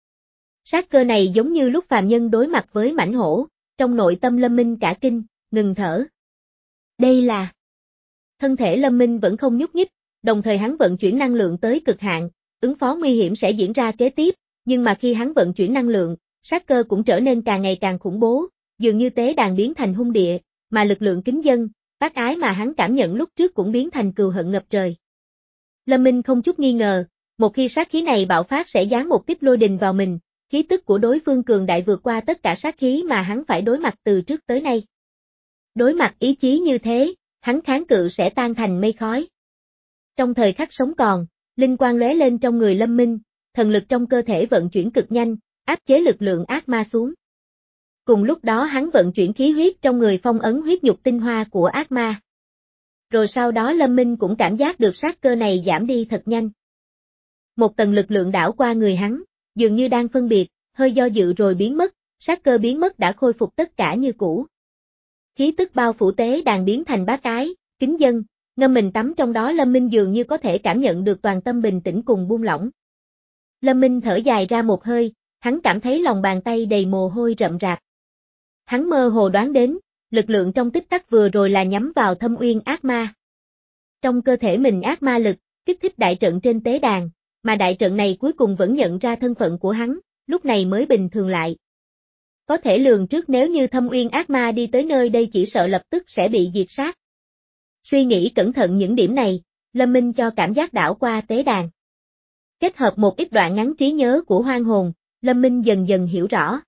Sát cơ này giống như lúc phàm nhân đối mặt với mãnh hổ, trong nội tâm Lâm Minh cả kinh, ngừng thở. Đây là... Thân thể Lâm Minh vẫn không nhúc nhích, đồng thời hắn vận chuyển năng lượng tới cực hạn, ứng phó nguy hiểm sẽ diễn ra kế tiếp, nhưng mà khi hắn vận chuyển năng lượng, sát cơ cũng trở nên càng ngày càng khủng bố, dường như tế đàn biến thành hung địa, mà lực lượng kính dân, bác ái mà hắn cảm nhận lúc trước cũng biến thành cừu hận ngập trời. Lâm Minh không chút nghi ngờ, một khi sát khí này bạo phát sẽ giáng một tiếp lôi đình vào mình, khí tức của đối phương cường đại vượt qua tất cả sát khí mà hắn phải đối mặt từ trước tới nay. Đối mặt ý chí như thế, hắn kháng cự sẽ tan thành mây khói. Trong thời khắc sống còn, linh quang lóe lên trong người Lâm Minh, thần lực trong cơ thể vận chuyển cực nhanh, áp chế lực lượng ác ma xuống. Cùng lúc đó hắn vận chuyển khí huyết trong người phong ấn huyết nhục tinh hoa của ác ma. Rồi sau đó Lâm Minh cũng cảm giác được sát cơ này giảm đi thật nhanh. Một tầng lực lượng đảo qua người hắn, dường như đang phân biệt, hơi do dự rồi biến mất, sát cơ biến mất đã khôi phục tất cả như cũ. Khí tức bao phủ tế đàn biến thành bác ái, kính dân, ngâm mình tắm trong đó Lâm Minh dường như có thể cảm nhận được toàn tâm bình tĩnh cùng buông lỏng. Lâm Minh thở dài ra một hơi, hắn cảm thấy lòng bàn tay đầy mồ hôi rậm rạp. Hắn mơ hồ đoán đến, lực lượng trong tích tắc vừa rồi là nhắm vào thâm uyên ác ma. Trong cơ thể mình ác ma lực, kích thích đại trận trên tế đàn, mà đại trận này cuối cùng vẫn nhận ra thân phận của hắn, lúc này mới bình thường lại. Có thể lường trước nếu như thâm uyên ác ma đi tới nơi đây chỉ sợ lập tức sẽ bị diệt sát. Suy nghĩ cẩn thận những điểm này, Lâm Minh cho cảm giác đảo qua tế đàn. Kết hợp một ít đoạn ngắn trí nhớ của hoang hồn, Lâm Minh dần dần hiểu rõ.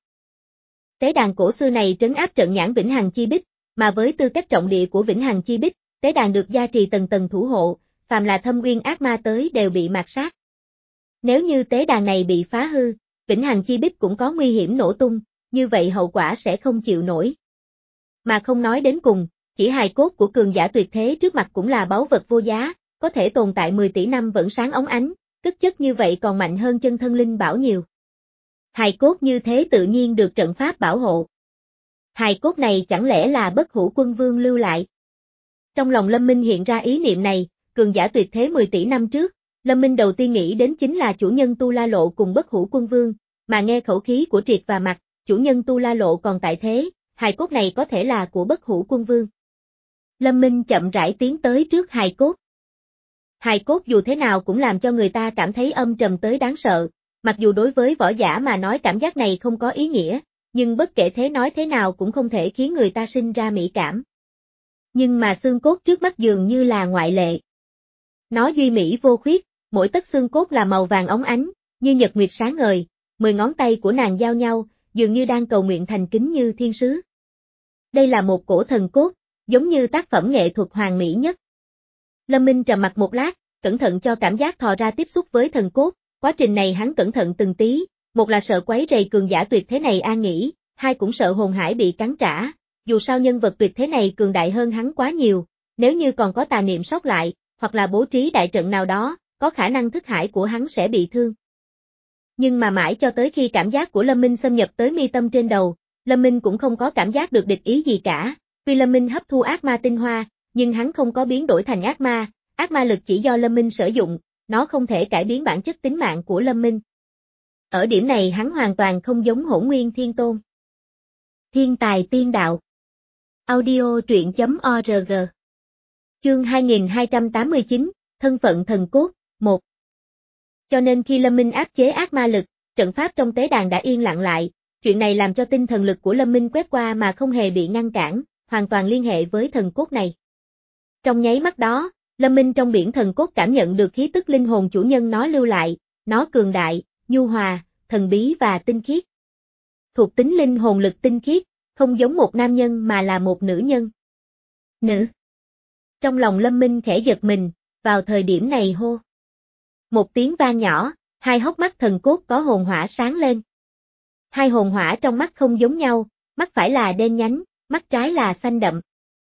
Tế đàn cổ xưa này trấn áp trận nhãn Vĩnh Hằng Chi Bích, mà với tư cách trọng địa của Vĩnh Hằng Chi Bích, tế đàn được gia trì tầng tầng thủ hộ, phàm là thâm uyên ác ma tới đều bị mạt sát. Nếu như tế đàn này bị phá hư, Vĩnh Hằng Chi Bích cũng có nguy hiểm nổ tung, như vậy hậu quả sẽ không chịu nổi. Mà không nói đến cùng, chỉ hài cốt của cường giả tuyệt thế trước mặt cũng là báu vật vô giá, có thể tồn tại mười tỷ năm vẫn sáng óng ánh, tức chất như vậy còn mạnh hơn chân thân linh bảo nhiều. Hài cốt như thế tự nhiên được trận pháp bảo hộ. Hài cốt này chẳng lẽ là Bất Hủ Quân Vương lưu lại? Trong lòng Lâm Minh hiện ra ý niệm này, cường giả tuyệt thế mười tỷ năm trước, Lâm Minh đầu tiên nghĩ đến chính là chủ nhân Tu La Lộ cùng Bất Hủ Quân Vương, mà nghe khẩu khí của Triệt và Mặc, chủ nhân Tu La Lộ còn tại thế, hài cốt này có thể là của Bất Hủ Quân Vương. Lâm Minh chậm rãi tiến tới trước hài cốt. Hài cốt dù thế nào cũng làm cho người ta cảm thấy âm trầm tới đáng sợ, mặc dù đối với võ giả mà nói cảm giác này không có ý nghĩa, nhưng bất kể thế nói thế nào cũng không thể khiến người ta sinh ra mỹ cảm. Nhưng mà xương cốt trước mắt dường như là ngoại lệ. Nó duy mỹ vô khuyết, mỗi tấc xương cốt là màu vàng óng ánh, như nhật nguyệt sáng ngời, mười ngón tay của nàng giao nhau, dường như đang cầu nguyện thành kính như thiên sứ. Đây là một cổ thần cốt, giống như tác phẩm nghệ thuật hoàn mỹ nhất. Lâm Minh trầm mặt một lát, cẩn thận cho cảm giác thò ra tiếp xúc với thần cốt, quá trình này hắn cẩn thận từng tí, một là sợ quấy rầy cường giả tuyệt thế này an nghỉ, hai cũng sợ hồn hải bị cắn trả, dù sao nhân vật tuyệt thế này cường đại hơn hắn quá nhiều, nếu như còn có tà niệm sót lại, hoặc là bố trí đại trận nào đó, có khả năng thức hải của hắn sẽ bị thương. Nhưng mà mãi cho tới khi cảm giác của Lâm Minh xâm nhập tới mi tâm trên đầu, Lâm Minh cũng không có cảm giác được địch ý gì cả, tuy Lâm Minh hấp thu ác ma tinh hoa, nhưng hắn không có biến đổi thành ác ma, ác ma lực chỉ do Lâm Minh sử dụng, nó không thể cải biến bản chất tính mạng của Lâm Minh. Ở điểm này hắn hoàn toàn không giống Hỗn Nguyên Thiên Tôn. Thiên tài tiên đạo. Audio truyện chấm org. Chương hai nghìn hai trăm tám mươi chín, Thân phận thần cốt, một. Cho nên khi Lâm Minh áp chế ác ma lực, trận pháp trong tế đàn đã yên lặng lại, chuyện này làm cho tinh thần lực của Lâm Minh quét qua mà không hề bị ngăn cản, hoàn toàn liên hệ với thần cốt này. Trong nháy mắt đó, Lâm Minh trong biển thần cốt cảm nhận được khí tức linh hồn chủ nhân nó lưu lại, nó cường đại, nhu hòa, thần bí và tinh khiết. Thuộc tính linh hồn lực tinh khiết, không giống một nam nhân mà là một nữ nhân. Nữ. Trong lòng Lâm Minh khẽ giật mình, vào thời điểm này hô. Một tiếng vang nhỏ, hai hốc mắt thần cốt có hồn hỏa sáng lên. Hai hồn hỏa trong mắt không giống nhau, mắt phải là đen nhánh, mắt trái là xanh đậm.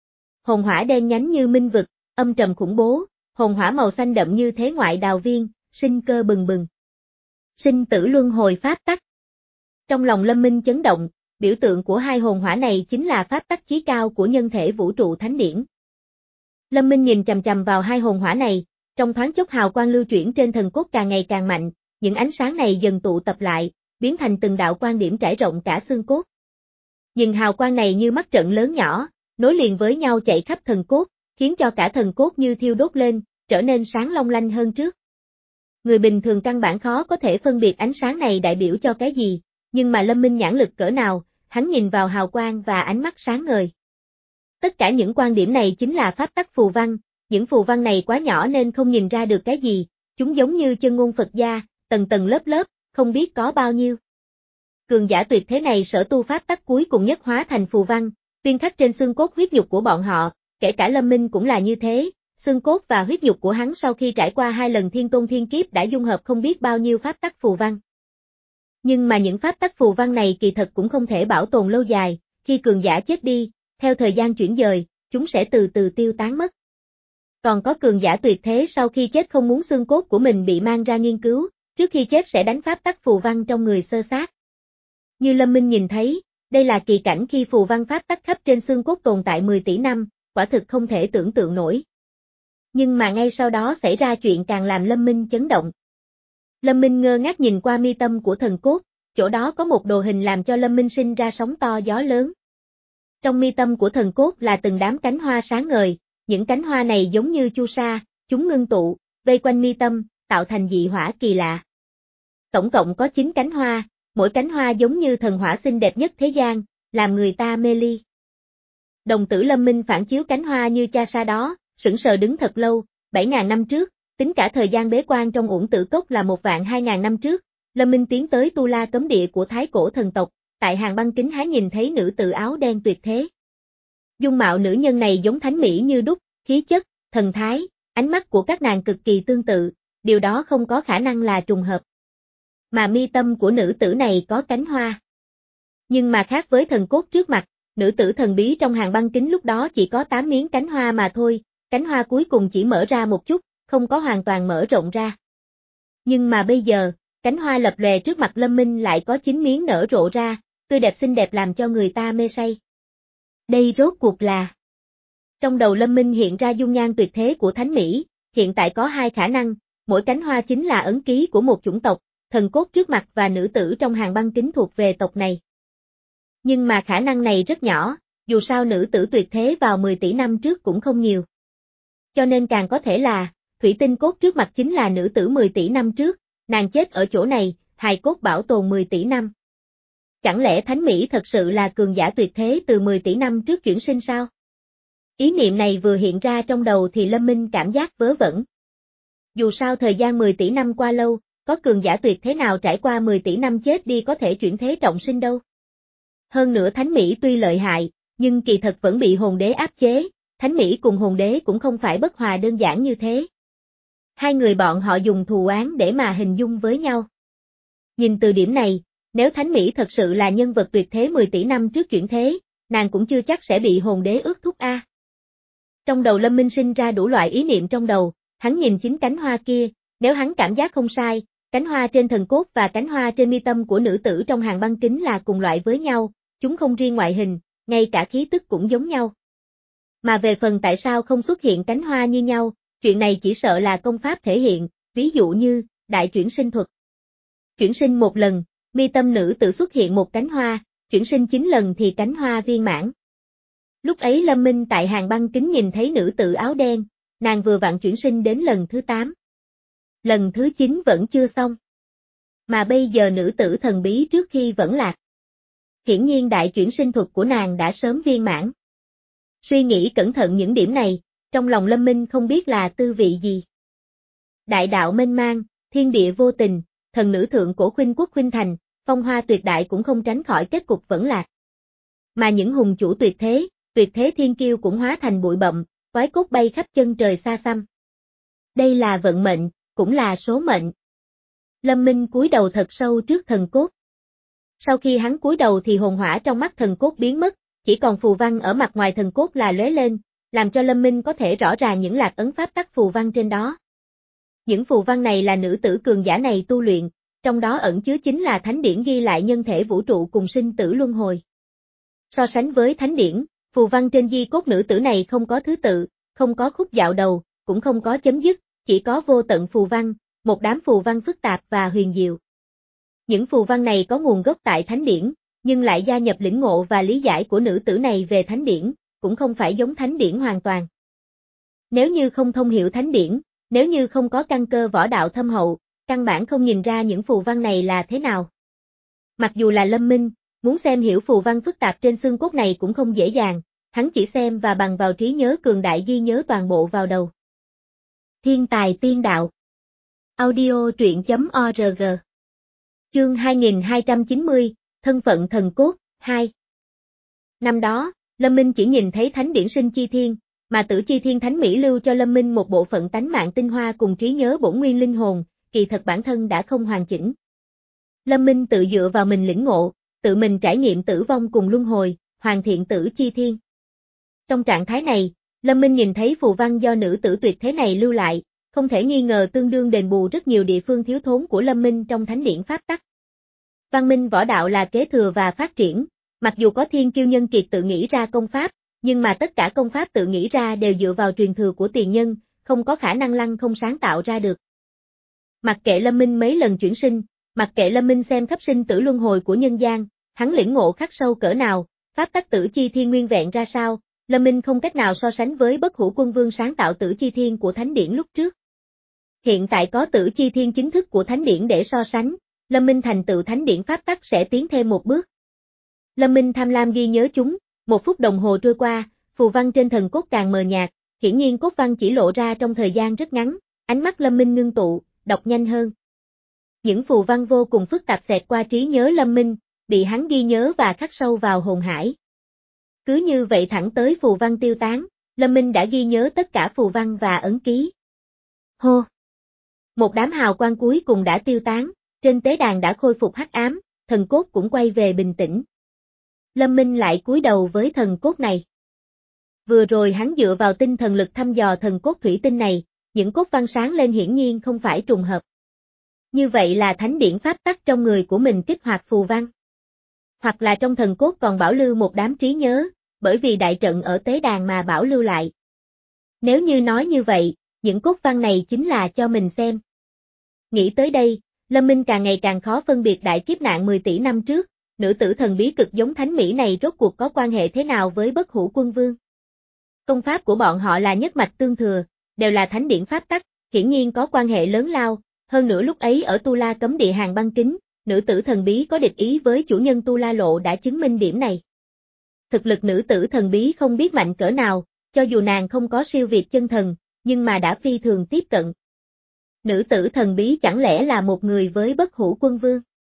Hồn hỏa đen nhánh như minh vực, âm trầm khủng bố, hồn hỏa màu xanh đậm như thế ngoại đào viên, sinh cơ bừng bừng. Sinh tử luân hồi pháp tắc. Trong lòng Lâm Minh chấn động, biểu tượng của hai hồn hỏa này chính là pháp tắc chí cao của nhân thể vũ trụ thánh điển. Lâm Minh nhìn chằm chằm vào hai hồn hỏa này, trong thoáng chốc hào quang lưu chuyển trên thần cốt càng ngày càng mạnh, những ánh sáng này dần tụ tập lại, biến thành từng đạo quang điểm trải rộng cả xương cốt. Những hào quang này như mắt trận lớn nhỏ, nối liền với nhau chạy khắp thần cốt, khiến cho cả thần cốt như thiêu đốt lên, trở nên sáng long lanh hơn trước. Người bình thường căn bản khó có thể phân biệt ánh sáng này đại biểu cho cái gì, nhưng mà Lâm Minh nhãn lực cỡ nào, hắn nhìn vào hào quang và ánh mắt sáng ngời. Tất cả những quan điểm này chính là pháp tắc phù văn, những phù văn này quá nhỏ nên không nhìn ra được cái gì, chúng giống như chân ngôn Phật gia, tầng tầng lớp lớp, không biết có bao nhiêu. Cường giả tuyệt thế này sở tu pháp tắc cuối cùng nhất hóa thành phù văn, tuyên khắc trên xương cốt huyết nhục của bọn họ, kể cả Lâm Minh cũng là như thế, xương cốt và huyết nhục của hắn sau khi trải qua hai lần thiên tôn thiên kiếp đã dung hợp không biết bao nhiêu pháp tắc phù văn. Nhưng mà những pháp tắc phù văn này kỳ thật cũng không thể bảo tồn lâu dài, khi cường giả chết đi, theo thời gian chuyển dời, chúng sẽ từ từ tiêu tán mất. Còn có cường giả tuyệt thế sau khi chết không muốn xương cốt của mình bị mang ra nghiên cứu, trước khi chết sẽ đánh pháp tắc phù văn trong người xơ xác. Như Lâm Minh nhìn thấy, đây là kỳ cảnh khi phù văn pháp tắc khắp trên xương cốt tồn tại mười tỷ năm, quả thực không thể tưởng tượng nổi. Nhưng mà ngay sau đó xảy ra chuyện càng làm Lâm Minh chấn động. Lâm Minh ngơ ngác nhìn qua mi tâm của thần cốt, chỗ đó có một đồ hình làm cho Lâm Minh sinh ra sóng to gió lớn. Trong mi tâm của thần cốt là từng đám cánh hoa sáng ngời, những cánh hoa này giống như chu sa, chúng ngưng tụ, vây quanh mi tâm, tạo thành dị hỏa kỳ lạ. Tổng cộng có chín cánh hoa, mỗi cánh hoa giống như thần hỏa xinh đẹp nhất thế gian, làm người ta mê ly. Đồng tử Lâm Minh phản chiếu cánh hoa như cha sa đó, sững sờ đứng thật lâu, bảy ngàn năm trước, tính cả thời gian bế quan trong Uổng Tử Cốc là một vạn hai ngàn năm trước, Lâm Minh tiến tới Tu La cấm địa của Thái cổ thần tộc, tại hàng băng kính há nhìn thấy nữ tử áo đen tuyệt thế. Dung mạo nữ nhân này giống thánh mỹ như đúc, khí chất, thần thái, ánh mắt của các nàng cực kỳ tương tự, điều đó không có khả năng là trùng hợp. Mà mi tâm của nữ tử này có cánh hoa. Nhưng mà khác với thần cốt trước mặt, nữ tử thần bí trong hàng băng kính lúc đó chỉ có tám miếng cánh hoa mà thôi, cánh hoa cuối cùng chỉ mở ra một chút, không có hoàn toàn mở rộng ra. Nhưng mà bây giờ, cánh hoa lập lòe trước mặt Lâm Minh lại có chín miếng nở rộ ra, tươi đẹp xinh đẹp làm cho người ta mê say. Đây rốt cuộc là... Trong đầu Lâm Minh hiện ra dung nhan tuyệt thế của Thánh Mỹ, hiện tại có hai khả năng, mỗi cánh hoa chính là ấn ký của một chủng tộc, thần cốt trước mặt và nữ tử trong hàng băng kính thuộc về tộc này. Nhưng mà khả năng này rất nhỏ, dù sao nữ tử tuyệt thế vào mười tỷ năm trước cũng không nhiều. Cho nên càng có thể là, thủy tinh cốt trước mặt chính là nữ tử mười tỷ năm trước, nàng chết ở chỗ này, hài cốt bảo tồn mười tỷ năm. Chẳng lẽ Thánh Mỹ thật sự là cường giả tuyệt thế từ mười tỷ năm trước chuyển sinh sao? Ý niệm này vừa hiện ra trong đầu thì Lâm Minh cảm giác vớ vẩn. Dù sao thời gian mười tỷ năm qua lâu, có cường giả tuyệt thế nào trải qua mười tỷ năm chết đi có thể chuyển thế trọng sinh đâu. Hơn nữa Thánh Mỹ tuy lợi hại, nhưng kỳ thật vẫn bị hồn đế áp chế, Thánh Mỹ cùng hồn đế cũng không phải bất hòa đơn giản như thế. Hai người bọn họ dùng thù oán để mà hình dung với nhau. Nhìn từ điểm này, nếu Thánh Mỹ thật sự là nhân vật tuyệt thế mười tỷ năm trước chuyển thế, nàng cũng chưa chắc sẽ bị hồn đế ước thúc a. Trong đầu Lâm Minh sinh ra đủ loại ý niệm trong đầu, hắn nhìn chính cánh hoa kia, nếu hắn cảm giác không sai, cánh hoa trên thần cốt và cánh hoa trên mi tâm của nữ tử trong hàng băng kính là cùng loại với nhau, chúng không riêng ngoại hình, ngay cả khí tức cũng giống nhau. Mà về phần tại sao không xuất hiện cánh hoa như nhau, chuyện này chỉ sợ là công pháp thể hiện, ví dụ như, đại chuyển sinh thuật. Chuyển sinh một lần, mi tâm nữ tử xuất hiện một cánh hoa, chuyển sinh chín lần thì cánh hoa viên mãn. Lúc ấy Lâm Minh tại hàng băng kính nhìn thấy nữ tử áo đen, nàng vừa vặn chuyển sinh đến lần thứ tám. Lần thứ chín vẫn chưa xong. Mà bây giờ nữ tử thần bí trước khi vẫn lạc. Hiển nhiên đại chuyển sinh thuật của nàng đã sớm viên mãn. Suy nghĩ cẩn thận những điểm này, trong lòng Lâm Minh không biết là tư vị gì. Đại đạo mênh mang, thiên địa vô tình, thần nữ thượng cổ khuynh quốc khuynh thành, phong hoa tuyệt đại cũng không tránh khỏi kết cục vẫn lạc. Mà những hùng chủ tuyệt thế, tuyệt thế thiên kiêu cũng hóa thành bụi bặm, toái cốt bay khắp chân trời xa xăm. Đây là vận mệnh, cũng là số mệnh. Lâm Minh cúi đầu thật sâu trước thần cốt. Sau khi hắn cúi đầu thì hồn hỏa trong mắt thần cốt biến mất, chỉ còn phù văn ở mặt ngoài thần cốt là lóe lên, làm cho Lâm Minh có thể rõ ràng những lạc ấn pháp tắc phù văn trên đó. Những phù văn này là nữ tử cường giả này tu luyện, trong đó ẩn chứa chính là thánh điển ghi lại nhân thể vũ trụ cùng sinh tử luân hồi. So sánh với thánh điển, phù văn trên di cốt nữ tử này không có thứ tự, không có khúc dạo đầu, cũng không có chấm dứt, chỉ có vô tận phù văn, một đám phù văn phức tạp và huyền diệu. Những phù văn này có nguồn gốc tại thánh điển, nhưng lại gia nhập lĩnh ngộ và lý giải của nữ tử này về thánh điển, cũng không phải giống thánh điển hoàn toàn. Nếu như không thông hiểu thánh điển, nếu như không có căn cơ võ đạo thâm hậu, căn bản không nhìn ra những phù văn này là thế nào. Mặc dù là Lâm Minh, muốn xem hiểu phù văn phức tạp trên xương cốt này cũng không dễ dàng, hắn chỉ xem và bằng vào trí nhớ cường đại ghi nhớ toàn bộ vào đầu. Thiên tài tiên đạo. Audio truyện chấm org. Chương hai nghìn hai trăm chín mươi, Thân phận thần cốt, hai. Năm đó, Lâm Minh chỉ nhìn thấy thánh điển sinh chi thiên, mà tử chi thiên thánh Mỹ lưu cho Lâm Minh một bộ phận tánh mạng tinh hoa cùng trí nhớ bổn nguyên linh hồn, kỳ thật bản thân đã không hoàn chỉnh. Lâm Minh tự dựa vào mình lĩnh ngộ, tự mình trải nghiệm tử vong cùng luân hồi, hoàn thiện tử chi thiên. Trong trạng thái này, Lâm Minh nhìn thấy phù văn do nữ tử tuyệt thế này lưu lại, không thể nghi ngờ tương đương đền bù rất nhiều địa phương thiếu thốn của Lâm Minh trong thánh điển pháp tắc. Văn minh võ đạo là kế thừa và phát triển, mặc dù có thiên kiêu nhân kiệt tự nghĩ ra công pháp, nhưng mà tất cả công pháp tự nghĩ ra đều dựa vào truyền thừa của tiền nhân, không có khả năng lăng không sáng tạo ra được. Mặc kệ Lâm Minh mấy lần chuyển sinh, mặc kệ Lâm Minh xem khắp sinh tử luân hồi của nhân gian, hắn lĩnh ngộ khắc sâu cỡ nào, pháp tắc tử chi thiên nguyên vẹn ra sao, Lâm Minh không cách nào so sánh với Bất Hủ Quân Vương sáng tạo tử chi thiên của thánh điển lúc trước. Hiện tại có tử chi thiên chính thức của thánh điển để so sánh, Lâm Minh thành tựu thánh điển pháp tắc sẽ tiến thêm một bước. Lâm Minh tham lam ghi nhớ chúng, một phút đồng hồ trôi qua, phù văn trên thần cốt càng mờ nhạt, hiển nhiên cốt văn chỉ lộ ra trong thời gian rất ngắn, ánh mắt Lâm Minh ngưng tụ, đọc nhanh hơn. Những phù văn vô cùng phức tạp xẹt qua trí nhớ Lâm Minh, bị hắn ghi nhớ và khắc sâu vào hồn hải. Cứ như vậy thẳng tới phù văn tiêu tán, Lâm Minh đã ghi nhớ tất cả phù văn và ấn ký. Hô! Một đám hào quang cuối cùng đã tiêu tán, trên tế đàn đã khôi phục hắc ám, thần cốt cũng quay về bình tĩnh. Lâm Minh lại cúi đầu với thần cốt này. Vừa rồi hắn dựa vào tinh thần lực thăm dò thần cốt thủy tinh này, những cốt văn sáng lên hiển nhiên không phải trùng hợp. Như vậy là thánh điển pháp tắc trong người của mình kích hoạt phù văn. Hoặc là trong thần cốt còn bảo lưu một đám trí nhớ, bởi vì đại trận ở tế đàn mà bảo lưu lại. Nếu như nói như vậy, những cốt văn này chính là cho mình xem. Nghĩ tới đây, Lâm Minh càng ngày càng khó phân biệt đại kiếp nạn mười tỷ năm trước, nữ tử thần bí cực giống thánh Mỹ này rốt cuộc có quan hệ thế nào với Bất Hủ Quân Vương. Công pháp của bọn họ là nhất mạch tương thừa, đều là thánh điển pháp tắc, hiển nhiên có quan hệ lớn lao, hơn nữa lúc ấy ở Tu La cấm địa hàng băng kính, nữ tử thần bí có địch ý với chủ nhân Tu La Lộ đã chứng minh điểm này. Thực lực nữ tử thần bí không biết mạnh cỡ nào, cho dù nàng không có siêu việt chân thần, nhưng mà đã phi thường tiếp cận. Nữ tử thần bí chẳng lẽ là một người với Bất Hủ Quân Vương?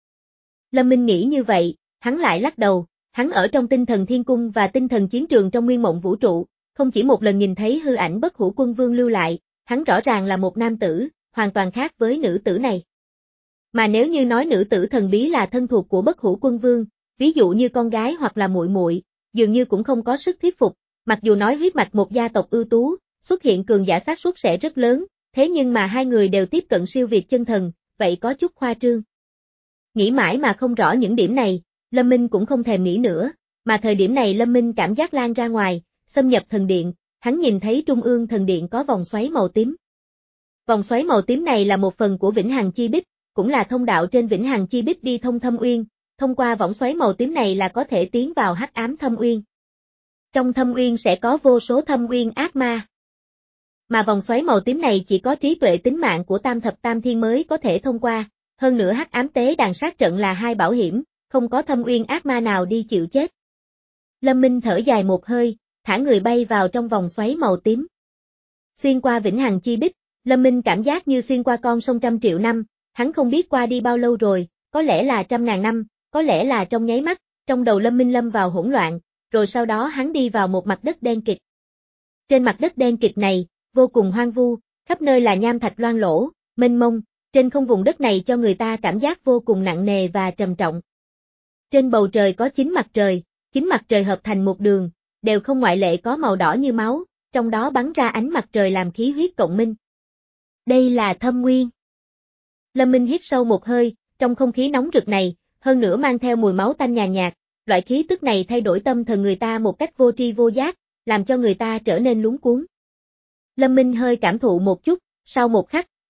Lâm Minh nghĩ như vậy, hắn lại lắc đầu, hắn ở trong tinh thần thiên cung và tinh thần chiến trường trong nguyên mộng vũ trụ, không chỉ một lần nhìn thấy hư ảnh Bất Hủ Quân Vương lưu lại, hắn rõ ràng là một nam tử, hoàn toàn khác với nữ tử này. Mà nếu như nói nữ tử thần bí là thân thuộc của Bất Hủ Quân Vương, ví dụ như con gái hoặc là muội muội, dường như cũng không có sức thuyết phục, mặc dù nói huyết mạch một gia tộc ưu tú, xuất hiện cường giả xác suất sẽ rất lớn, thế nhưng mà hai người đều tiếp cận siêu việt chân thần, vậy có chút khoa trương. Nghĩ mãi mà không rõ những điểm này, Lâm Minh cũng không thèm nghĩ nữa, mà thời điểm này Lâm Minh cảm giác lan ra ngoài, xâm nhập thần điện, hắn nhìn thấy trung ương thần điện có vòng xoáy màu tím. Vòng xoáy màu tím này là một phần của Vĩnh Hằng Chi Bích, cũng là thông đạo trên Vĩnh Hằng Chi Bích đi thông Thâm Uyên, thông qua vòng xoáy màu tím này là có thể tiến vào hắc ám Thâm Uyên. Trong Thâm Uyên sẽ có vô số Thâm Uyên ác ma. Mà vòng xoáy màu tím này chỉ có trí tuệ tính mạng của Tam Thập Tam Thiên mới có thể thông qua, hơn nữa hắc ám tế đàn sát trận là hai bảo hiểm, không có Thâm Uyên ác ma nào đi chịu chết. Lâm Minh thở dài một hơi, thả người bay vào trong vòng xoáy màu tím. Xuyên qua Vĩnh Hằng Chi Bích, Lâm Minh cảm giác như xuyên qua con sông trăm triệu năm, hắn không biết qua đi bao lâu rồi, có lẽ là trăm ngàn năm, có lẽ là trong nháy mắt, trong đầu Lâm Minh lâm vào hỗn loạn, rồi sau đó hắn đi vào một mặt đất đen kịt. Trên mặt đất đen kịt này, vô cùng hoang vu, khắp nơi là nham thạch loang lỗ, mênh mông, trên không vùng đất này cho người ta cảm giác vô cùng nặng nề và trầm trọng. Trên bầu trời có chín mặt trời, chín mặt trời hợp thành một đường, đều không ngoại lệ có màu đỏ như máu, trong đó bắn ra ánh mặt trời làm khí huyết cộng minh. Đây là Thâm Nguyên. Lâm Minh hít sâu một hơi, trong không khí nóng rực này, hơn nữa mang theo mùi máu tanh nhàn nhạt, loại khí tức này thay đổi tâm thần người ta một cách vô tri vô giác, làm cho người ta trở nên luống cuống. Lâm Minh hơi cảm thụ một chút, sau một khắc,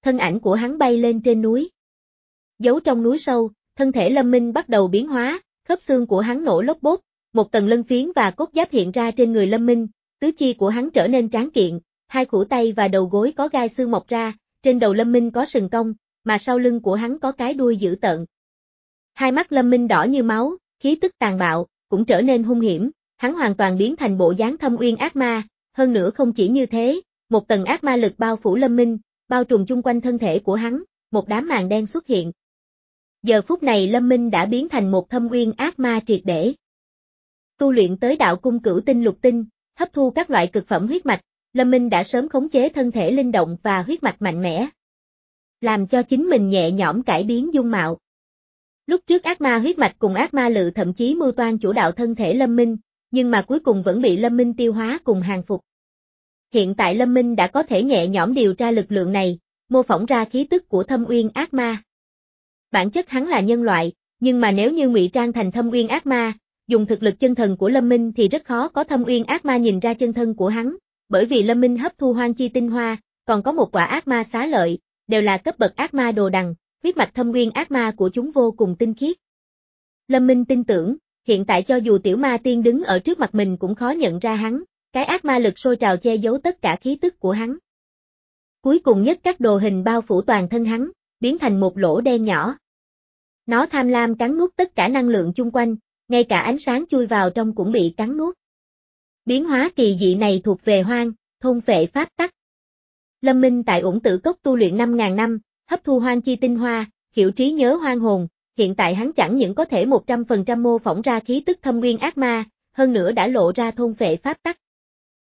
thân ảnh của hắn bay lên trên núi. Giấu trong núi sâu, thân thể Lâm Minh bắt đầu biến hóa, khớp xương của hắn nổ lốp bốp, một tầng lân phiến và cốt giáp hiện ra trên người Lâm Minh, tứ chi của hắn trở nên tráng kiện, hai khuỷu tay và đầu gối có gai xương mọc ra, trên đầu Lâm Minh có sừng cong, mà sau lưng của hắn có cái đuôi dữ tợn. Hai mắt Lâm Minh đỏ như máu, khí tức tàn bạo, cũng trở nên hung hiểm, hắn hoàn toàn biến thành bộ dáng thâm uyên ác ma, hơn nữa không chỉ như thế, một tầng ác ma lực bao phủ Lâm Minh, bao trùm chung quanh thân thể của hắn, một đám màn đen xuất hiện. Giờ phút này Lâm Minh đã biến thành một thâm uyên ác ma triệt để. Tu luyện tới đạo cung cửu tinh lục tinh, hấp thu các loại cực phẩm huyết mạch, Lâm Minh đã sớm khống chế thân thể linh động và huyết mạch mạnh mẽ, làm cho chính mình nhẹ nhõm cải biến dung mạo. Lúc trước ác ma huyết mạch cùng ác ma lự thậm chí mưu toan chủ đạo thân thể Lâm Minh, nhưng mà cuối cùng vẫn bị Lâm Minh tiêu hóa cùng hàng phục. Hiện tại Lâm Minh đã có thể nhẹ nhõm điều tra lực lượng này, mô phỏng ra khí tức của thâm uyên ác ma. Bản chất hắn là nhân loại, nhưng mà nếu như ngụy trang thành thâm uyên ác ma, dùng thực lực chân thần của Lâm Minh thì rất khó có thâm uyên ác ma nhìn ra chân thân của hắn, bởi vì Lâm Minh hấp thu hoang chi tinh hoa, còn có một quả ác ma xá lợi, đều là cấp bậc ác ma đồ đằng, huyết mạch thâm uyên ác ma của chúng vô cùng tinh khiết. Lâm Minh tin tưởng, hiện tại cho dù tiểu ma tiên đứng ở trước mặt mình cũng khó nhận ra hắn, cái ác ma lực sôi trào che giấu tất cả khí tức của hắn. Cuối cùng nhất các đồ hình bao phủ toàn thân hắn, biến thành một lỗ đen nhỏ. Nó tham lam cắn nuốt tất cả năng lượng chung quanh, ngay cả ánh sáng chui vào trong cũng bị cắn nuốt. Biến hóa kỳ dị này thuộc về hoang, thôn phệ pháp tắc. Lâm Minh tại Uổng Tử Cốc tu luyện năm ngàn năm, hấp thu hoang chi tinh hoa, hiểu trí nhớ hoang hồn, hiện tại hắn chẳng những có thể một trăm phần trăm mô phỏng ra khí tức thâm uyên ác ma, hơn nữa đã lộ ra thôn phệ pháp tắc.